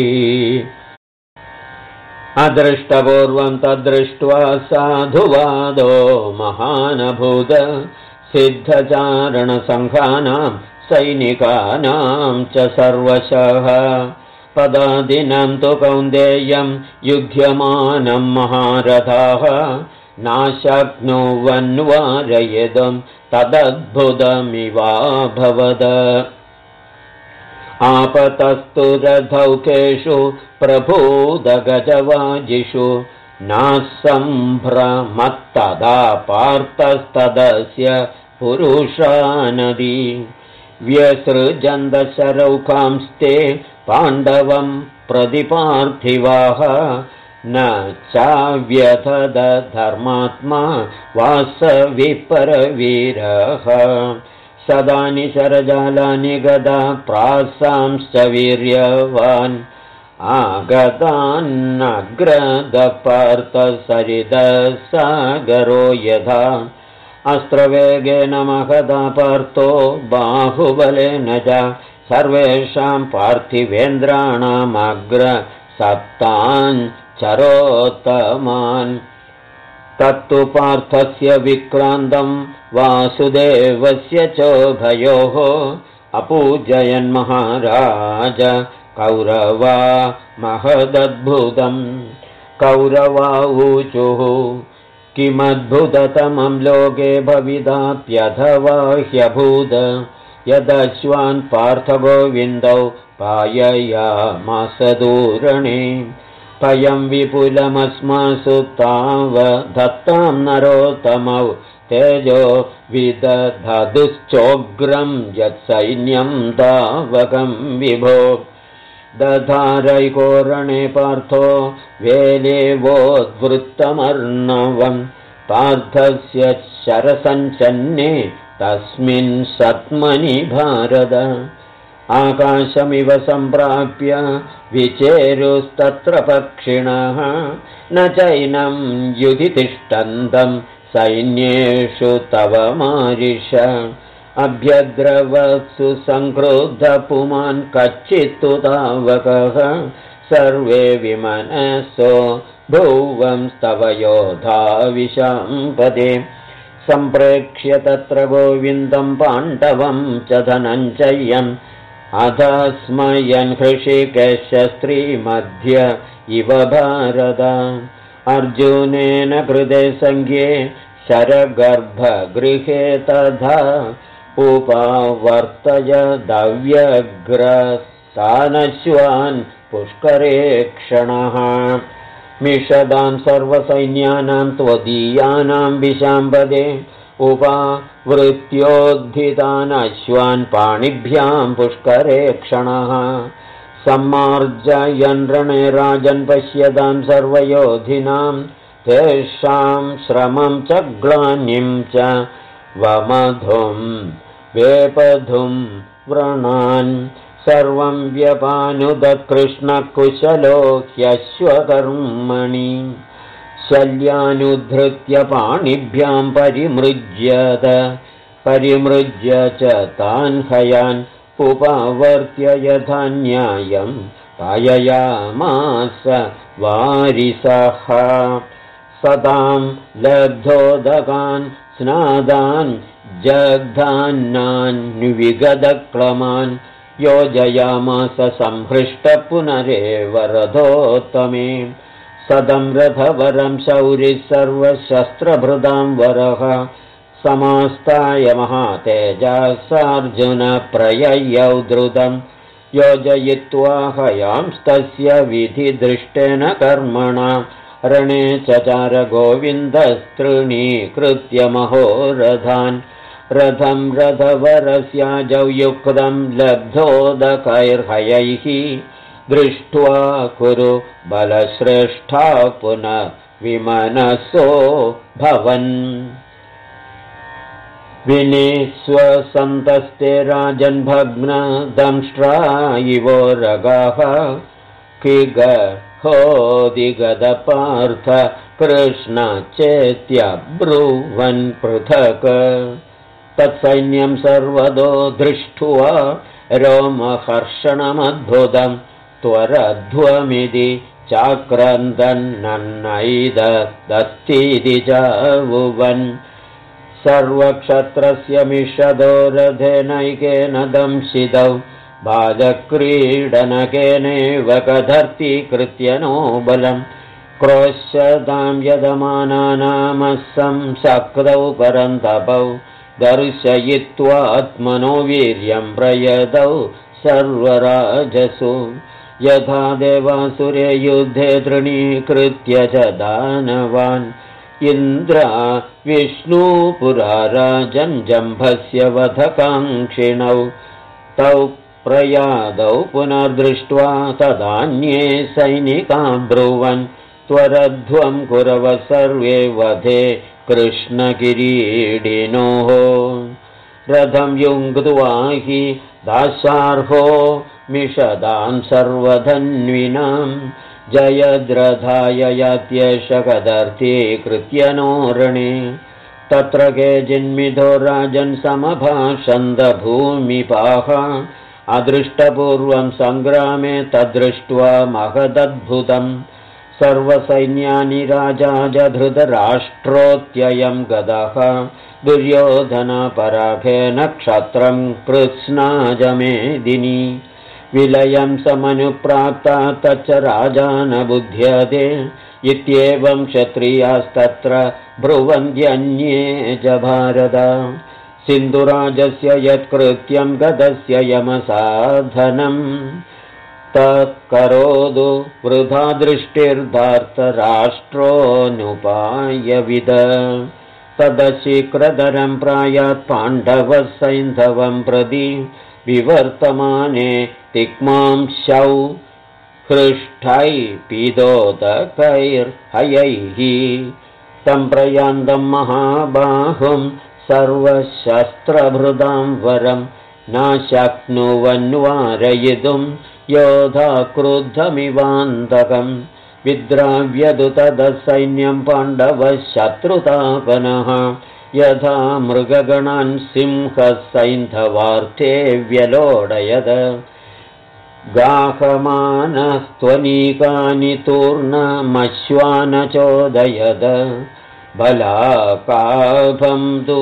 अदृष्टपूर्वं तद्दृष्ट्वा साधुवादो महानभूत सिद्धचारणसङ्घानां सैनिकानां च सर्वशः पदादिनं तु कौन्तेयं युध्यमानं महारथाः नाशक्नुवन्वारयितुं तदद्भुतमिवाभवद आपतस्तु रथौकेषु प्रभूदगजवाजिषु नासम्भ्रमत्तदा पार्थस्तदस्य पुरुषानदी व्यसृजन्दशरौकांस्ते पाण्डवं प्रतिपार्थिवाः न चाव्यथद धर्मात्मा वासविपरवीरः सदानि शरजालानि गदा प्रासांश्च वीर्यवान् आगतान्नग्रदपार्थसरिदसागरो यथा अस्त्रवेगेन महदा पार्थो बाहुबलेन च सर्वेषां पार्थिवेन्द्राणामग्रसप्तान् चरोत्तमान् तत्तु पार्थस्य विक्रान्तं वासुदेवस्य चोभयोः अपूजयन् महाराज कौरवा महदद्भुतं कौरवाऊचुः किमद्भुततमं लोके भविदाप्यथवा ह्यभूद यदश्वान् पार्थगोविन्दौ पाययामास दूरणे पयं विपुलमस्मासु तावदत्तां नरोत्तमौ तेजो विदधदुश्चोग्रं यत्सैन्यं तावकं विभो दधारैकोरणे पार्थो वेलेवोद्वृत्तमर्णवं पार्थस्य शरसञ्चन्ने तस्मिन् सत्मनि भारत आकाशमिव सम्प्राप्य विचेरुस्तत्र पक्षिणः न चैनं युधि तिष्ठन्तं सैन्येषु तव मारिष अभ्यद्रवत्सु संक्रुद्धपुमान् कच्चित्तु तावकः सर्वे विमनसो भुवंस्तव योधा विशाम्पदे सम्प्रेक्ष्य तत्र गोविन्दं पाण्डवं च धनञ्जयम् अधस्मयन् हृषिकेशस्त्रीमध्य इव भारत अर्जुनेन कृते संज्ञे शरगर्भगृहे तथा उपावर्तयदव्यग्रसानश्वान् पुष्करे क्षणः मिषदां सर्वसैन्यानां त्वदीयानां विशाम्पदे उपावृत्योद्धितान् अश्वान् पाणिभ्यां पुष्करे क्षणः सम्मार्जयन् रणे राजन् पश्यतां सर्वयोधिनां तेषां श्रमं च ग्लानिं च वमधुं वेपधुं व्रणान् सर्वं व्यपानुदकृष्णकुशलो ह्यश्वकर्मणि शल्यानुधृत्य पाणिभ्यां परिमृज्य च तान् हयान् उपावर्त्य यथा न्यायं पाययामास वारिसः सदां लब्धोदकान् स्नादान् जग्धान्नान्विगदक्लमान् योजयामास संहृष्ट पुनरेव रथोत्तमे सदं रथवरं शौरिः सर्वशस्त्रभृदां वरः समास्ताय महातेजसार्जुनप्रययौ द्रुतं योजयित्वा हयांस्तस्य विधिदृष्टेन कर्मणा रणे चचार गोविन्दस्तृणीकृत्य महोरथान् रथं रथवरस्याजौ युक्तं लब्धोदकैर्हयैः दृष्ट्वा कुरु बलश्रेष्ठा पुनः विमनसो भवन् विनिस्वसन्तस्ते राजन्भग्नदंष्ट्रा इवो रगाः किगहोदिगदपार्थ कृष्ण चेत्यब्रुवन् पृथक् तत्सैन्यं सर्वदो दृष्ट्वा रोमहर्षणमद्भुतं त्वरध्वमिति चाक्रन्दन्नन्नैदस्तीति चावुवन् सर्वक्षत्रस्य मिषदो रथेनैकेन दंशितौ बालक्रीडनकेनैव कदर्थीकृत्य नो बलं क्रोश्यतां यदमानानामसंसक्तौ परन्तपौ दर्शयित्वा आत्मनो वीर्यं प्रयतौ सर्वराजसु यथा देवासुरे युद्धे तृणीकृत्य च दानवान् इन्द्रा विष्णुपुरा राजन् जम्भस्य वधकाङ्क्षिणौ तौ प्रयादौ पुनर्दृष्ट्वा तदान्ये सैनिकाब्रुवन् त्वरध्वं कुरव सर्वे वधे कृष्णकिरीडिनोः रथं युङ्क्त्वा हि दाशार्हो मिषदां सर्वधन्विनां जयद्रथाय यात्येष कदर्थीकृत्य नो रणे तत्र केचिन्मिथो राजन् समभाषन्दभूमिपाः अदृष्टपूर्वं सङ्ग्रामे तद्दृष्ट्वा महदद्भुतम् सर्वसैन्यानि राजा धृतराष्ट्रोत्ययं गदः दुर्योधनपराभेन क्षत्रं कृत्स्नाजमेदिनी विलयं समनुप्राप्ता तच्च राजा न बुध्यते इत्येवं क्षत्रियास्तत्र ब्रुवन्त्यन्ये च भारत सिन्धुराजस्य यत्कृत्यं गदस्य यमसाधनम् तत्करोतु वृथा दृष्टिर्धार्तराष्ट्रोऽनुपायविद तदशीघ्रतरं प्रायात् पाण्डवः सैन्धवं प्रति विवर्तमाने तिक्मांशौ हृष्टै पीदोदकैर्हयैः सम्प्रयान्तं महाबाहुं सर्वशस्त्रभृदां वरं न शक्नुवन्वारयितुं योधा क्रुद्धमिवान्तकं विद्राव्यदु तदसैन्यं पाण्डवः शत्रुतापनः यथा मृगगणान् सिंहसैन्धवार्थे व्यलोडयद गाहमानस्त्वनीकानि तूर्णमश्वानचोदयद बलाकाभं तु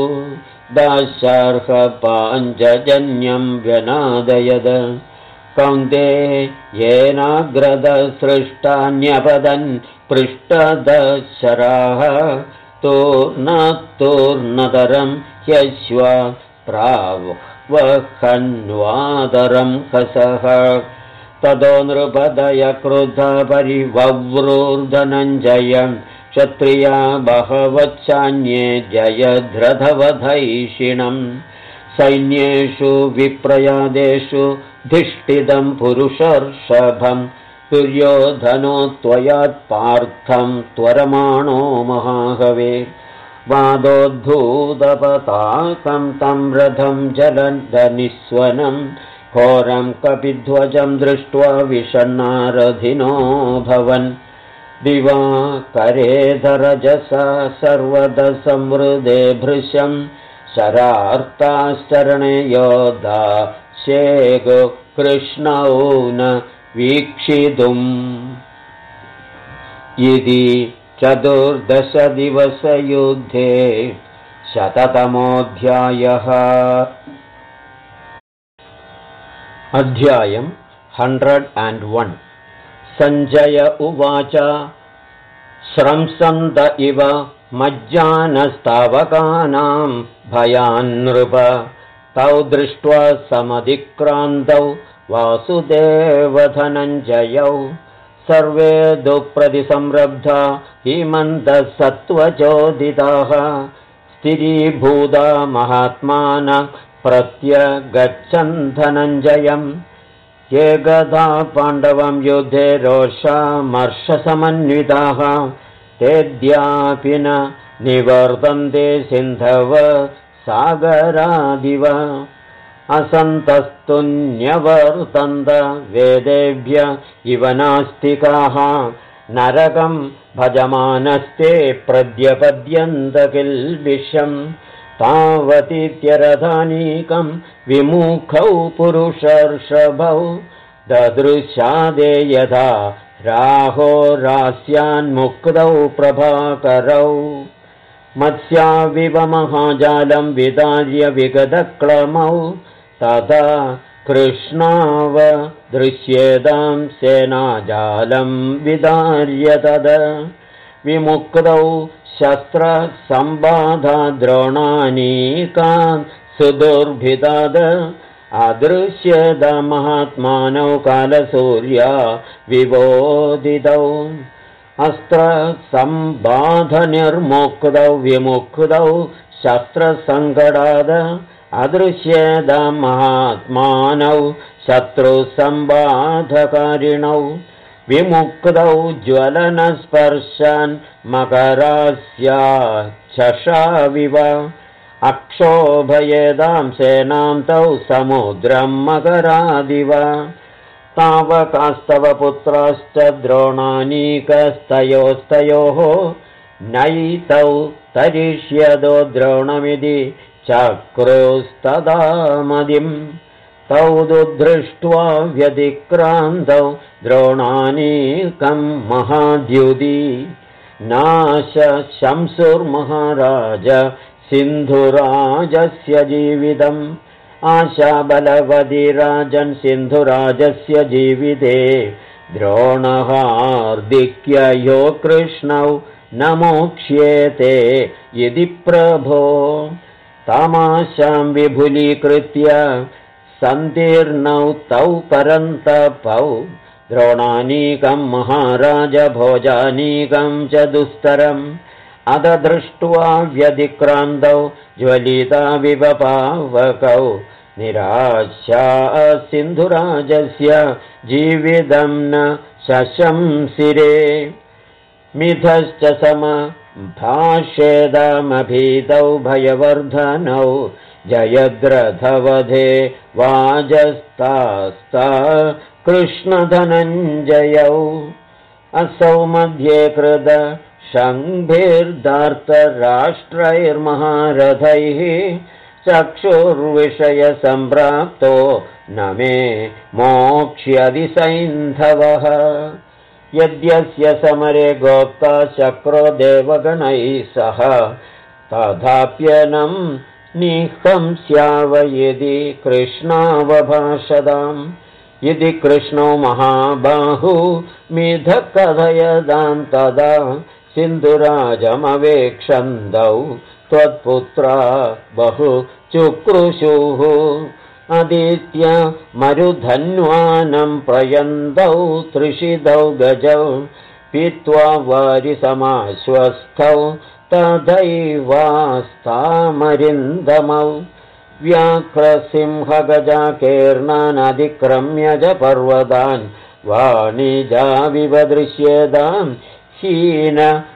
दाशार्हपाञ्जन्यं व्यनादयद कौन्तेयेनाग्रदसृष्टान्यपदन् पृष्ठदशराः तूर्णतरं ह्यश्वा प्रावहन्वादरं हसः ततो नृपदय क्रुद्धा परिवव्रूर्धनञ्जयं क्षत्रिया बहवच्चान्ये जयद्रथवधैषिणम् सैन्येषु विप्रयादेषु धिष्ठितं पुरुषर्षभं दुर्योधनो त्वयात्पार्थं त्वरमाणो महाहवे वादोद्धूतपताकं तं रथं जलदनिस्वनं घोरं कपिध्वजं दृष्ट्वा विषण्णारथिनो भवन् दिवाकरेधरजसा सर्वदा संवृदे भृशं शरार्ताश्चरणे योधा शेगो कृष्णौ न वीक्षितुम् इति 14 शततमोऽध्यायः। अध्यायं 101। सञ्जय उवाच श्रंसन्त इव मज्जानस्तावकानां भयान्नृप तौ दृष्ट्वा समधिक्रान्तौ वासुदेवधनञ्जयौ सर्वे दुःप्रतिसंरब्धा हिमन्तसत्त्वचोदिताः स्थिरीभूता महात्मानः प्रत्यगच्छन् धनञ्जयम् एकदा पाण्डवं युद्धे रोषामर्षसमन्विताः तेऽद्यापि न निवर्तन्ते सिन्धव सागरादिव असन्तस्तुन्यवर्तन्त वेदेभ्य इव नास्तिकाः नरकं भजमानस्ते प्रद्यपद्यन्त किल्बिषम् तावतीत्यरथानीकं विमुखौ पुरुषर्षभौ ददृशादे यथा राहोरास्यान्मुक्तौ प्रभाकरौ मत्स्याविव महाजालं विदार्य विगतक्लमौ तथा कृष्णावदृश्येदां सेनाजालं विदार्य तद विमुक्तौ शस्त्रसम्बाधाद्रोणानीकान् सुदुर्भिदाद अदृश्येद महात्मानौ कालसूर्या विबोधितौ अस्त्रसम्बाधनिर्मुक्तौ विमुक्तौ शस्त्रसङ्कटाद अदृश्येद महात्मानौ शत्रुसम्बाधकारिणौ विमुक्तौ ज्वलनस्पर्शान् मकरास्याच्छशाविव अक्षोभयेदां सेनां तौ समुद्रं मकरादिव तावकास्तव पुत्राश्च द्रोणानीकस्तयोस्तयोः नैतौ तरिष्यदो द्रोणमिति चक्रुस्तदा मदिम् तौ दुदृष्ट्वा व्यतिक्रान्तौ द्रोणानीकं महाद्युति नाश शंसुर्महाराज सिन्धुराजस्य जीवितम् आशाबलवती राजन् सिन्धुराजस्य जीविते द्रोणहार्दिक्ययो कृष्णौ न मोक्ष्येते यदि प्रभो तमाशां विपुलीकृत्य सन्तीर्णौ तौ परन्तपौ द्रोणानीकं महाराज भोजानीकं च दुस्तरम् अध दृष्ट्वा व्यतिक्रान्तौ ज्वलिताविव पावकौ निराशा सिन्धुराजस्य जीवितं न शशंसिरे मिथश्च समभाषेदामभीतौ भयवर्धनौ जयद्रथवधे वाजस्तास्ता कृष्णधनञ्जयौ असौ मध्ये कृत शङ्भिर्दार्तराष्ट्रैर्महारथैः चक्षुर्विषयसम्प्राप्तो न मे मोक्ष्यति सैन्धवः यद्यस्य समरे गोप्ता शक्रो देवगणैः सह तथाप्यनं निहं स्याव यदि कृष्णावभाषदाम् यदि कृष्णो महाबाहु मिथ कथयदां तदा सिन्धुराजमवेक्षन्तौ त्वत्पुत्रा बहु चुक्रुषुः अदित्य मरुधन्वानं प्रयन्तौ त्रिषिधौ गजौ पीत्वा वारिसमाश्वस्थौ तथैवास्तामरिन्दमौ व्याघ्रसिंहगजाकेर्णानधिक्रम्य च पर्वतान् वाणिजाविव दृश्येदां हीन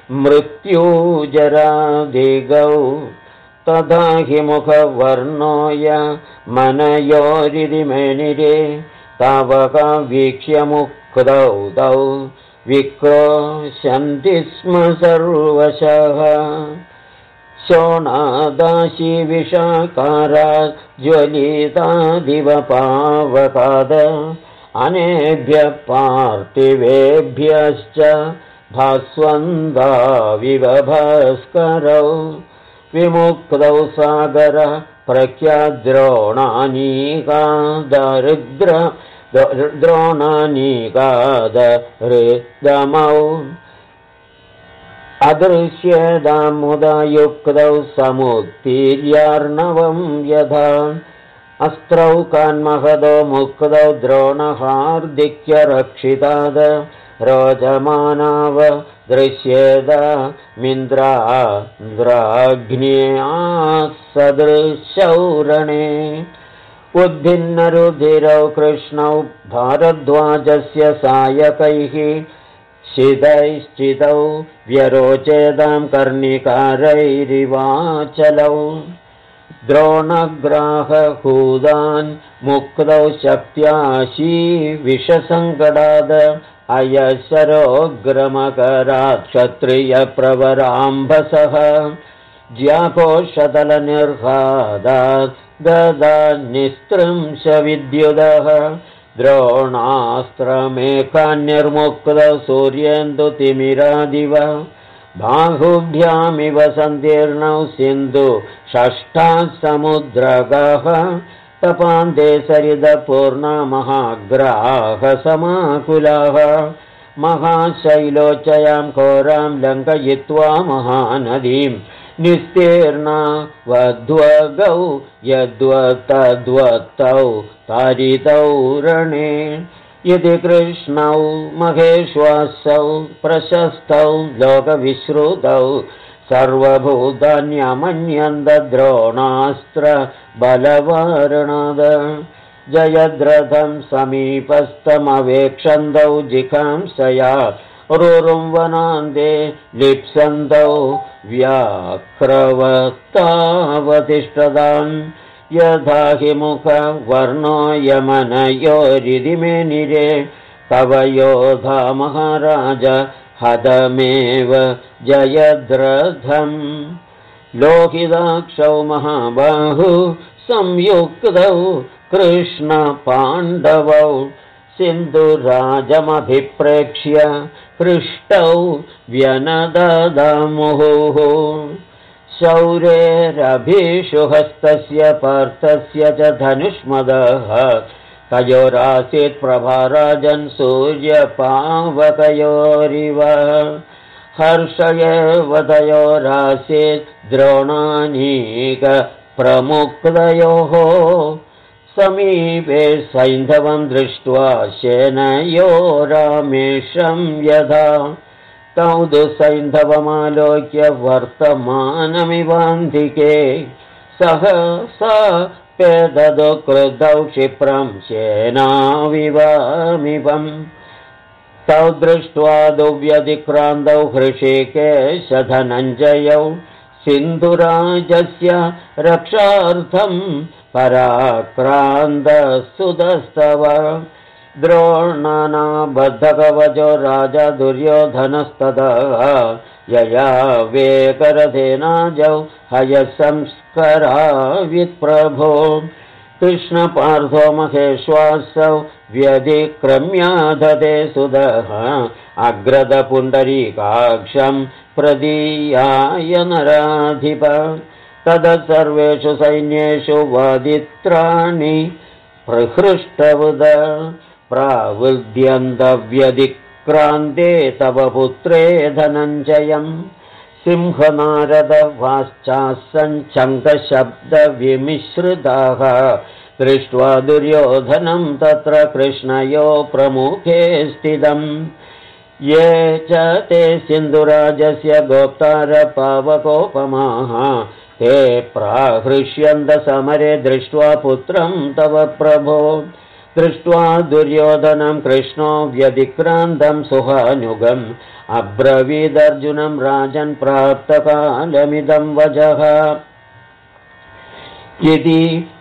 मृत्युजरादिगौ तथा हि मुखवर्णोय मनयोरिदिमेनिरे तावका वीक्ष्य मुक्तौ तौ विक्रोशन्ति स्म सर्वशः शोणादाशी विषाकारा ज्वलितादिव पावकाद अनेभ्यः पार्थिवेभ्यश्च भास्वन्दाविव भास्करौ विमुक्तौ सागर द्रोणानीकादहृदमौ अदृश्येदामुदयुक्तौ समुत्तीर्यार्णवं यथा अस्त्रौ कान्महदो मुक्तौ द्रोणहार्दिक्यरक्षिताद रोचमानाव दृश्येदामिन्द्राग्न्या सदृशौरणे उद्भिन्नरुधिरौ कृष्णौ भारद्वाजस्य सायकैः शितैश्चितौ व्यरोचेदां कर्णिकारैरिवाचलौ द्रोणग्राहहूदान् मुक्तौ शक्त्याशी विषसङ्कटाद अयशरोग्रमकरात् क्षत्रियप्रवराम्भसः ज्याकोशतलनिर्घादात् गदान्निस्त्रिंशविद्युदः द्रोणास्त्रमेकान्निर्मुक्तौ सूर्येन्दुतिमिरादिव बाहुभ्यामिव सन्दीर्णौ सिन्धु षष्ठाः समुद्रगः तपान्ते सरिदपूर्णा महाग्राहसमाकुलाः महाशैलोचयां घोरां लङ्घयित्वा महानदीं निस्तीर्णा वध्वगौ यद्वतद्वतौ तारितौ रणे यदि कृष्णौ महेश्वासौ प्रशस्तौ लोकविश्रुतौ सर्वभूतान्यमन्यन्दद्रोणास्त्रबलवारणाद जयद्रथं समीपस्थमवेक्षन्तौ जिघांसया रुरुंवनान्ते लिप्सन्तौ व्याक्रवत्तावतिष्ठताम् यथा हि मुखवर्णो यमनयोरिदिमेनिरे तव योधा महाराज हतमेव जयद्रथम् लोहिताक्षौ महाबाहु संयुक्तौ कृष्णपाण्डवौ सिन्धुराजमभिप्रेक्ष्य हृष्टौ व्यनददामुहुः शौरेरभिषुहस्तस्य पार्थस्य च धनुष्मदः तयोरासीत् प्रभाराजन् सूर्यपावकयोरिव हर्षयेव तयोरासीत् द्रोणानीकप्रमुक्तयोः समीपे सैन्धवं दृष्ट्वा सेनयो रामेशं यथा तौ तु सैन्धवमालोक्य वर्तमानमिवान्तिके सहसा पेददो क्रुद्धौ क्षिप्रं सेनाविवामिवम् तौ दृष्ट्वा दुव्यतिक्रान्तौ हृषीकेशधनञ्जयौ सिन्धुराजस्य रक्षार्थं पराक्रान्तसुतस्तव द्रोणानाबद्धकवचो राजा दुर्योधनस्ततः यया वेकरथेनाजौ हयसंस्करावित्प्रभो कृष्णपार्थो महेश्वासौ व्यधिक्रम्याधते सुदः अग्रदपुण्डरीकाक्षं प्रदीयाय नराधिप ततः सर्वेषु सैन्येषु वादित्राणि प्रहृष्टवुद प्रावृद्ध्यन्तव्यधिक्रान्ते तव पुत्रे धनञ्जयम् सिंहनारदवाश्चासञ्चङ्कशब्दविमिश्रिताः दृष्ट्वा दुर्योधनं तत्र कृष्णयो प्रमुखे स्थितम् ये च ते सिन्धुराजस्य गोप्तारपावकोपमाः ते प्राहृष्यन्तसमरे दृष्ट्वा पुत्रं तव प्रभो दृष्ट्वा दुर्योधनं कृष्णो व्यधिक्रान्तं सुहानुगम् अब्रवीदर्जुनं राजन् प्राप्तकालमिदं वचः इति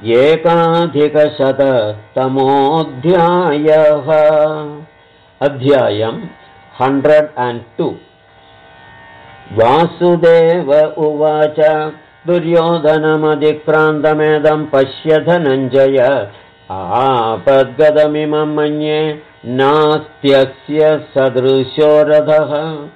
एकाधिकशततमोऽध्यायः अध्यायम् 102 वासुदेव उवाच दुर्योधनमधिक्रान्तमेदं पश्य धनञ्जय आपद्गदमिमं मन्ये नास्त्यस्य सदृशो रथः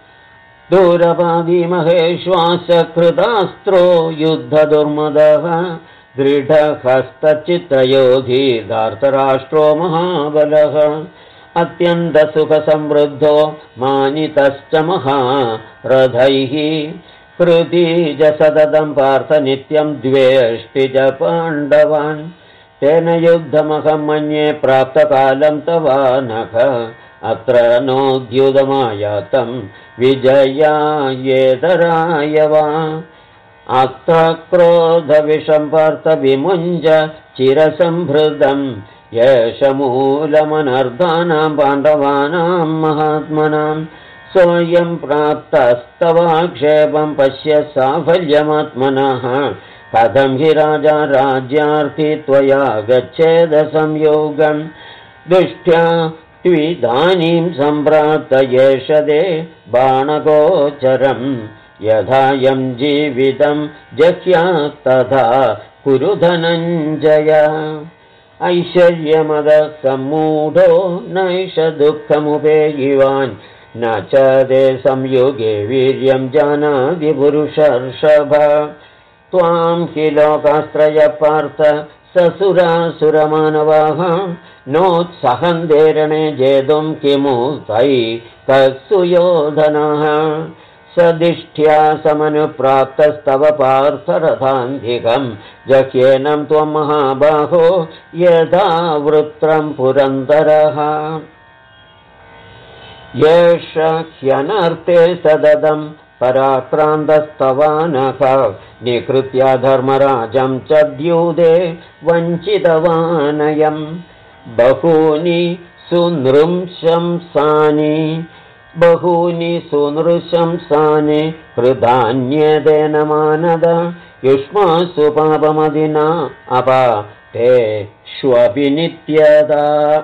दूरपादिमहेश्वासकृतास्त्रो युद्धदुर्मदः दृढहस्तचित्रयोधी धार्तराष्ट्रो महाबलः अत्यन्तसुखसमृद्धो मानितश्च महारथैः हृदि च सततं पार्थ नित्यं द्वेष्टि च पाण्डवान् तेन युद्धमहं मन्ये प्राप्तकालं तवानघ अत्र नोद्युतमायातं विजयायेतराय वा अत्र क्रोधविषं पार्थ विमुञ्च चिरसंहृदम् येष मूलमनर्धानां पाण्डवानां महात्मनां सोऽयं प्राप्तस्तवाक्षेपं पश्य साफल्यमात्मनः कथं हि राजा राज्यार्थी त्वया गच्छेद संयोगं दृष्ट्या त्विदानीं सम्प्राप्त एष ते बाणगोचरं यथायं जीवितं जह्यात् तथा कुरु धनञ्जय ऐश्वर्यमदः सम्मूढो नैष दुःखमुपेयिवान् न च ते संयुगे वीर्यं जानाति पुरुषर्षभ त्वां हि लोकास्त्रय पार्थ ससुरासुरमानवाः नोत्सहन्ते रणे जेतुं किमु तैकस्सुयोधनः सदिष्ठ्या समनुप्राप्तस्तव पार्थरथान्धिकं जह्येनं त्वं महाबाहो यथा वृत्रं पुरन्दरः येष ह्यनर्थे सददं पराक्रान्तस्तवानघ निकृत्य धर्मराजं च द्यूते वञ्चितवानयं बहूनि सुनृशंसानि कृतान्येतेन मानद युष्मासु पापमदिना अपाते श्वपि नित्यदा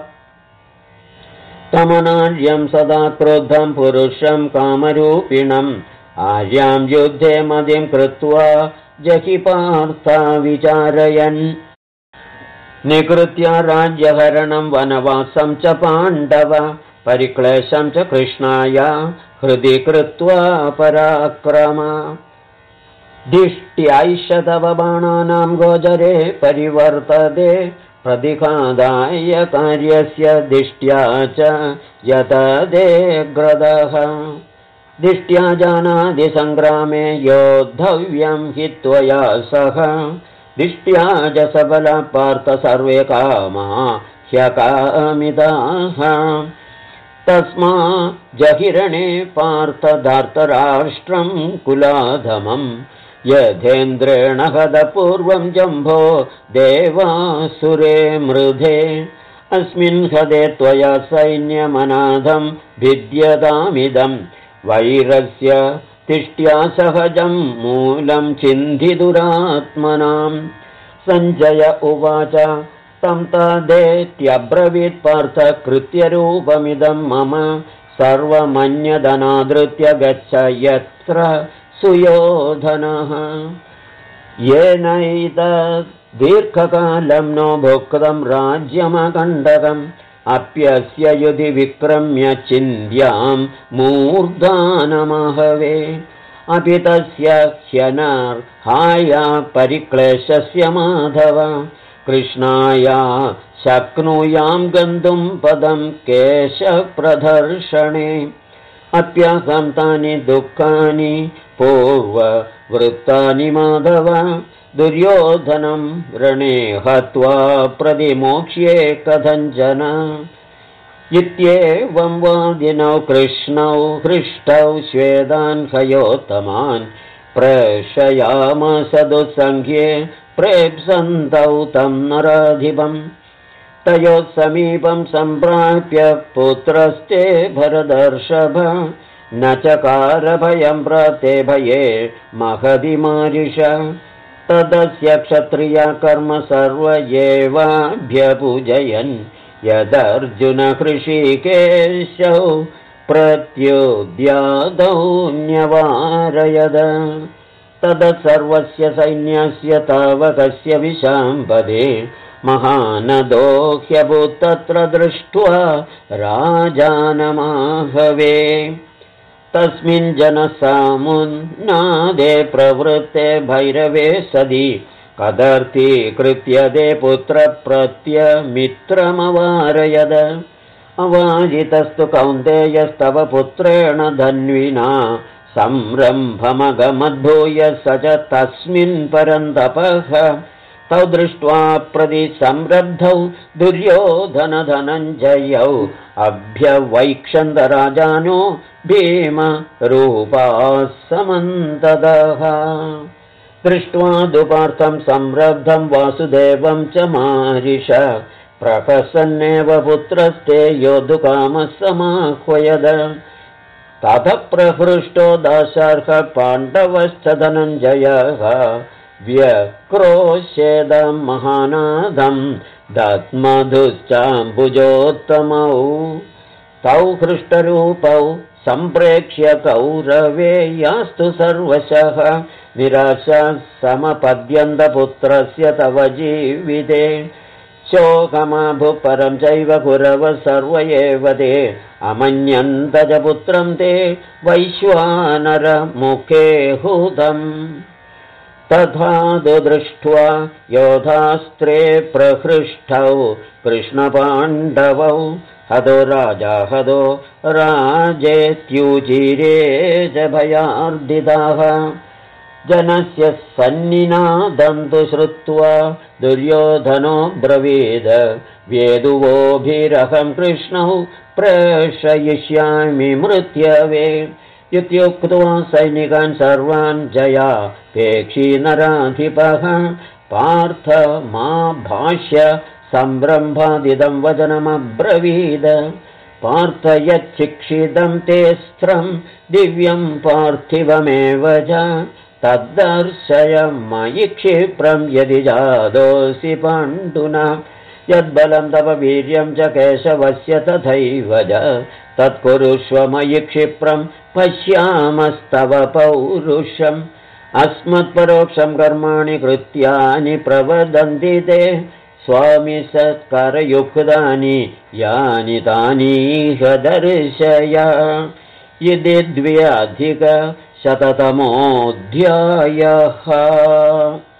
तमनार्यं सदा क्रोधं पुरुषं कामरूपिणम् आर्यां युद्धे मदिं कृत्वा जहि पार्था विचारयन् निकृत्य राज्यहरणं वनवासं च पाण्डव परिक्लेशं च कृष्णाय हृदि कृत्वा पराक्रम दिष्ट्यैष तव बाणानां गोचरे परिवर्तते प्रतिघादाय कार्यस्य दिष्ट्या च यतते ग्रदः दिष्ट्या जानाति सङ्ग्रामे योद्धव्यं हि त्वया सह दिष्ट्या च सबला पार्थ सर्वे कामा ह्यकामिताः तस्मा जहिरणे पार्थ धार्तराष्ट्रं कुलाधमम् यथेन्द्रेण हतपूर्वं जम्भो देवासुरे मृधे अस्मिन् हदे त्वया सैन्यमनाथं भिद्यतामिदं वैरस्य तिष्ट्या सहजं मूलं चिन्धिदुरात्मनां सञ्जय उवाच तं तदेत्यब्रवीत् पार्थ कृत्यरूपमिदं मम सर्वमन्यदनादृत्य गच्छ यत्र सुयोधनः येनैतद्दीर्घकालं नो भोक्तं राज्यमकण्टकम् अप्यस्य युधि विक्रम्य चिन्त्यां मूर्धानमहवे अपि तस्य ह्यनर्हाय परिक्लेशस्य माधव कृष्णाया शक्नुयां गन्तुं पदं केशप्रदर्शने अप्यहं तानि दुःखानि पूर्ववृत्तानि माधव दुर्योधनं रणे हत्वा प्रतिमोक्ष्ये कथञ्चन इत्येवं वादिनौ कृष्णौ हृष्टौ श्वेतान् हयोत्तमान् प्रेषयामास दुःसङ्ख्ये प्रेप्सन्तौ तं नराधिपम् तयोः समीपं सम्प्राप्य पुत्रस्ते भरदर्षभ न चकार भयं प्राप्ते भये महदि मारिष तदस्य क्षत्रिया कर्म सर्व एवाभ्यपूजयन् यदर्जुन हृषीकेशौ प्रत्युद्यादौ न्यवारयद तदसर्वस्य सैन्यस्य तावकस्य विशाम्पदे महानदो ह्यभूत्तत्र दृष्ट्वा राजानमाहवे तस्मिन् जनसामुन्नादे प्रवृत्ते भैरवे सदि कदर्थी कृत्यदे पुत्रप्रत्यमित्रमवारयद अवाजितस्तु कौन्तेयस्तव पुत्रेण धन्विना संरम्भमगमद्भूय स च तस्मिन् परन्तपः तौ दृष्ट्वा प्रतिसंरब्धौ दुर्योधनधनञ्जयौ अभ्यवैक्षन्तराजानो भीमरूपाः समन्ततः दृष्ट्वा दुपार्थं संरब्धं वासुदेवं च मारिष प्रहसन्नेव पुत्रस्ते योद्धुकामः समाह्वयद ततः प्रहृष्टो दाशार्हः पाण्डवश्च धनञ्जयः व्यक्रोश्येदं महानादं दत्मधुश्चाम्बुजोत्तमौ तौ हृष्टरूपौ सम्प्रेक्ष्य कौरवेयास्तु सर्वशः निराशा समपद्यन्तपुत्रस्य तव जीविते शोकमाभुपरं चैव कुरवः सर्व एव ते अमन्यन्त च पुत्रं ते वैश्वानरमुखे हूतम् तथा दृष्ट्वा योधास्त्रे प्रहृष्टौ कृष्णपाण्डवौ हदो राजा हदो राजेत्युजिरे च भयार्दिताः जनस्य सन्निनादं तु श्रुत्वा दुर्योधनो ब्रवीद वेदुवोभिरहं कृष्णौ प्रेषयिष्यामि मृत्यवे इत्युक्त्वा सैनिकान् सर्वान् जयापेक्षी नराधिपः पार्थ मा भाष्य संरम्भादिदं वचनमब्रवीद पार्थ यच्छिक्षितं तेऽस्त्रं दिव्यं पार्थिवमेव च तद्दर्शय मयि क्षिप्रं यदि जादोऽसि पाण्डुना यद्बलं तव वीर्यं च केशवस्य तथैव च तत्कुरुष्व मयि क्षिप्रं पश्यामस्तव पौरुषम् अस्मत्परोक्षं कर्माणि कृत्यानि प्रवदन्ति ते स्वामि सत्कारयुक्तानि यानि तानीह दर्शय इति 2 अधिक 100तमोऽध्यायः।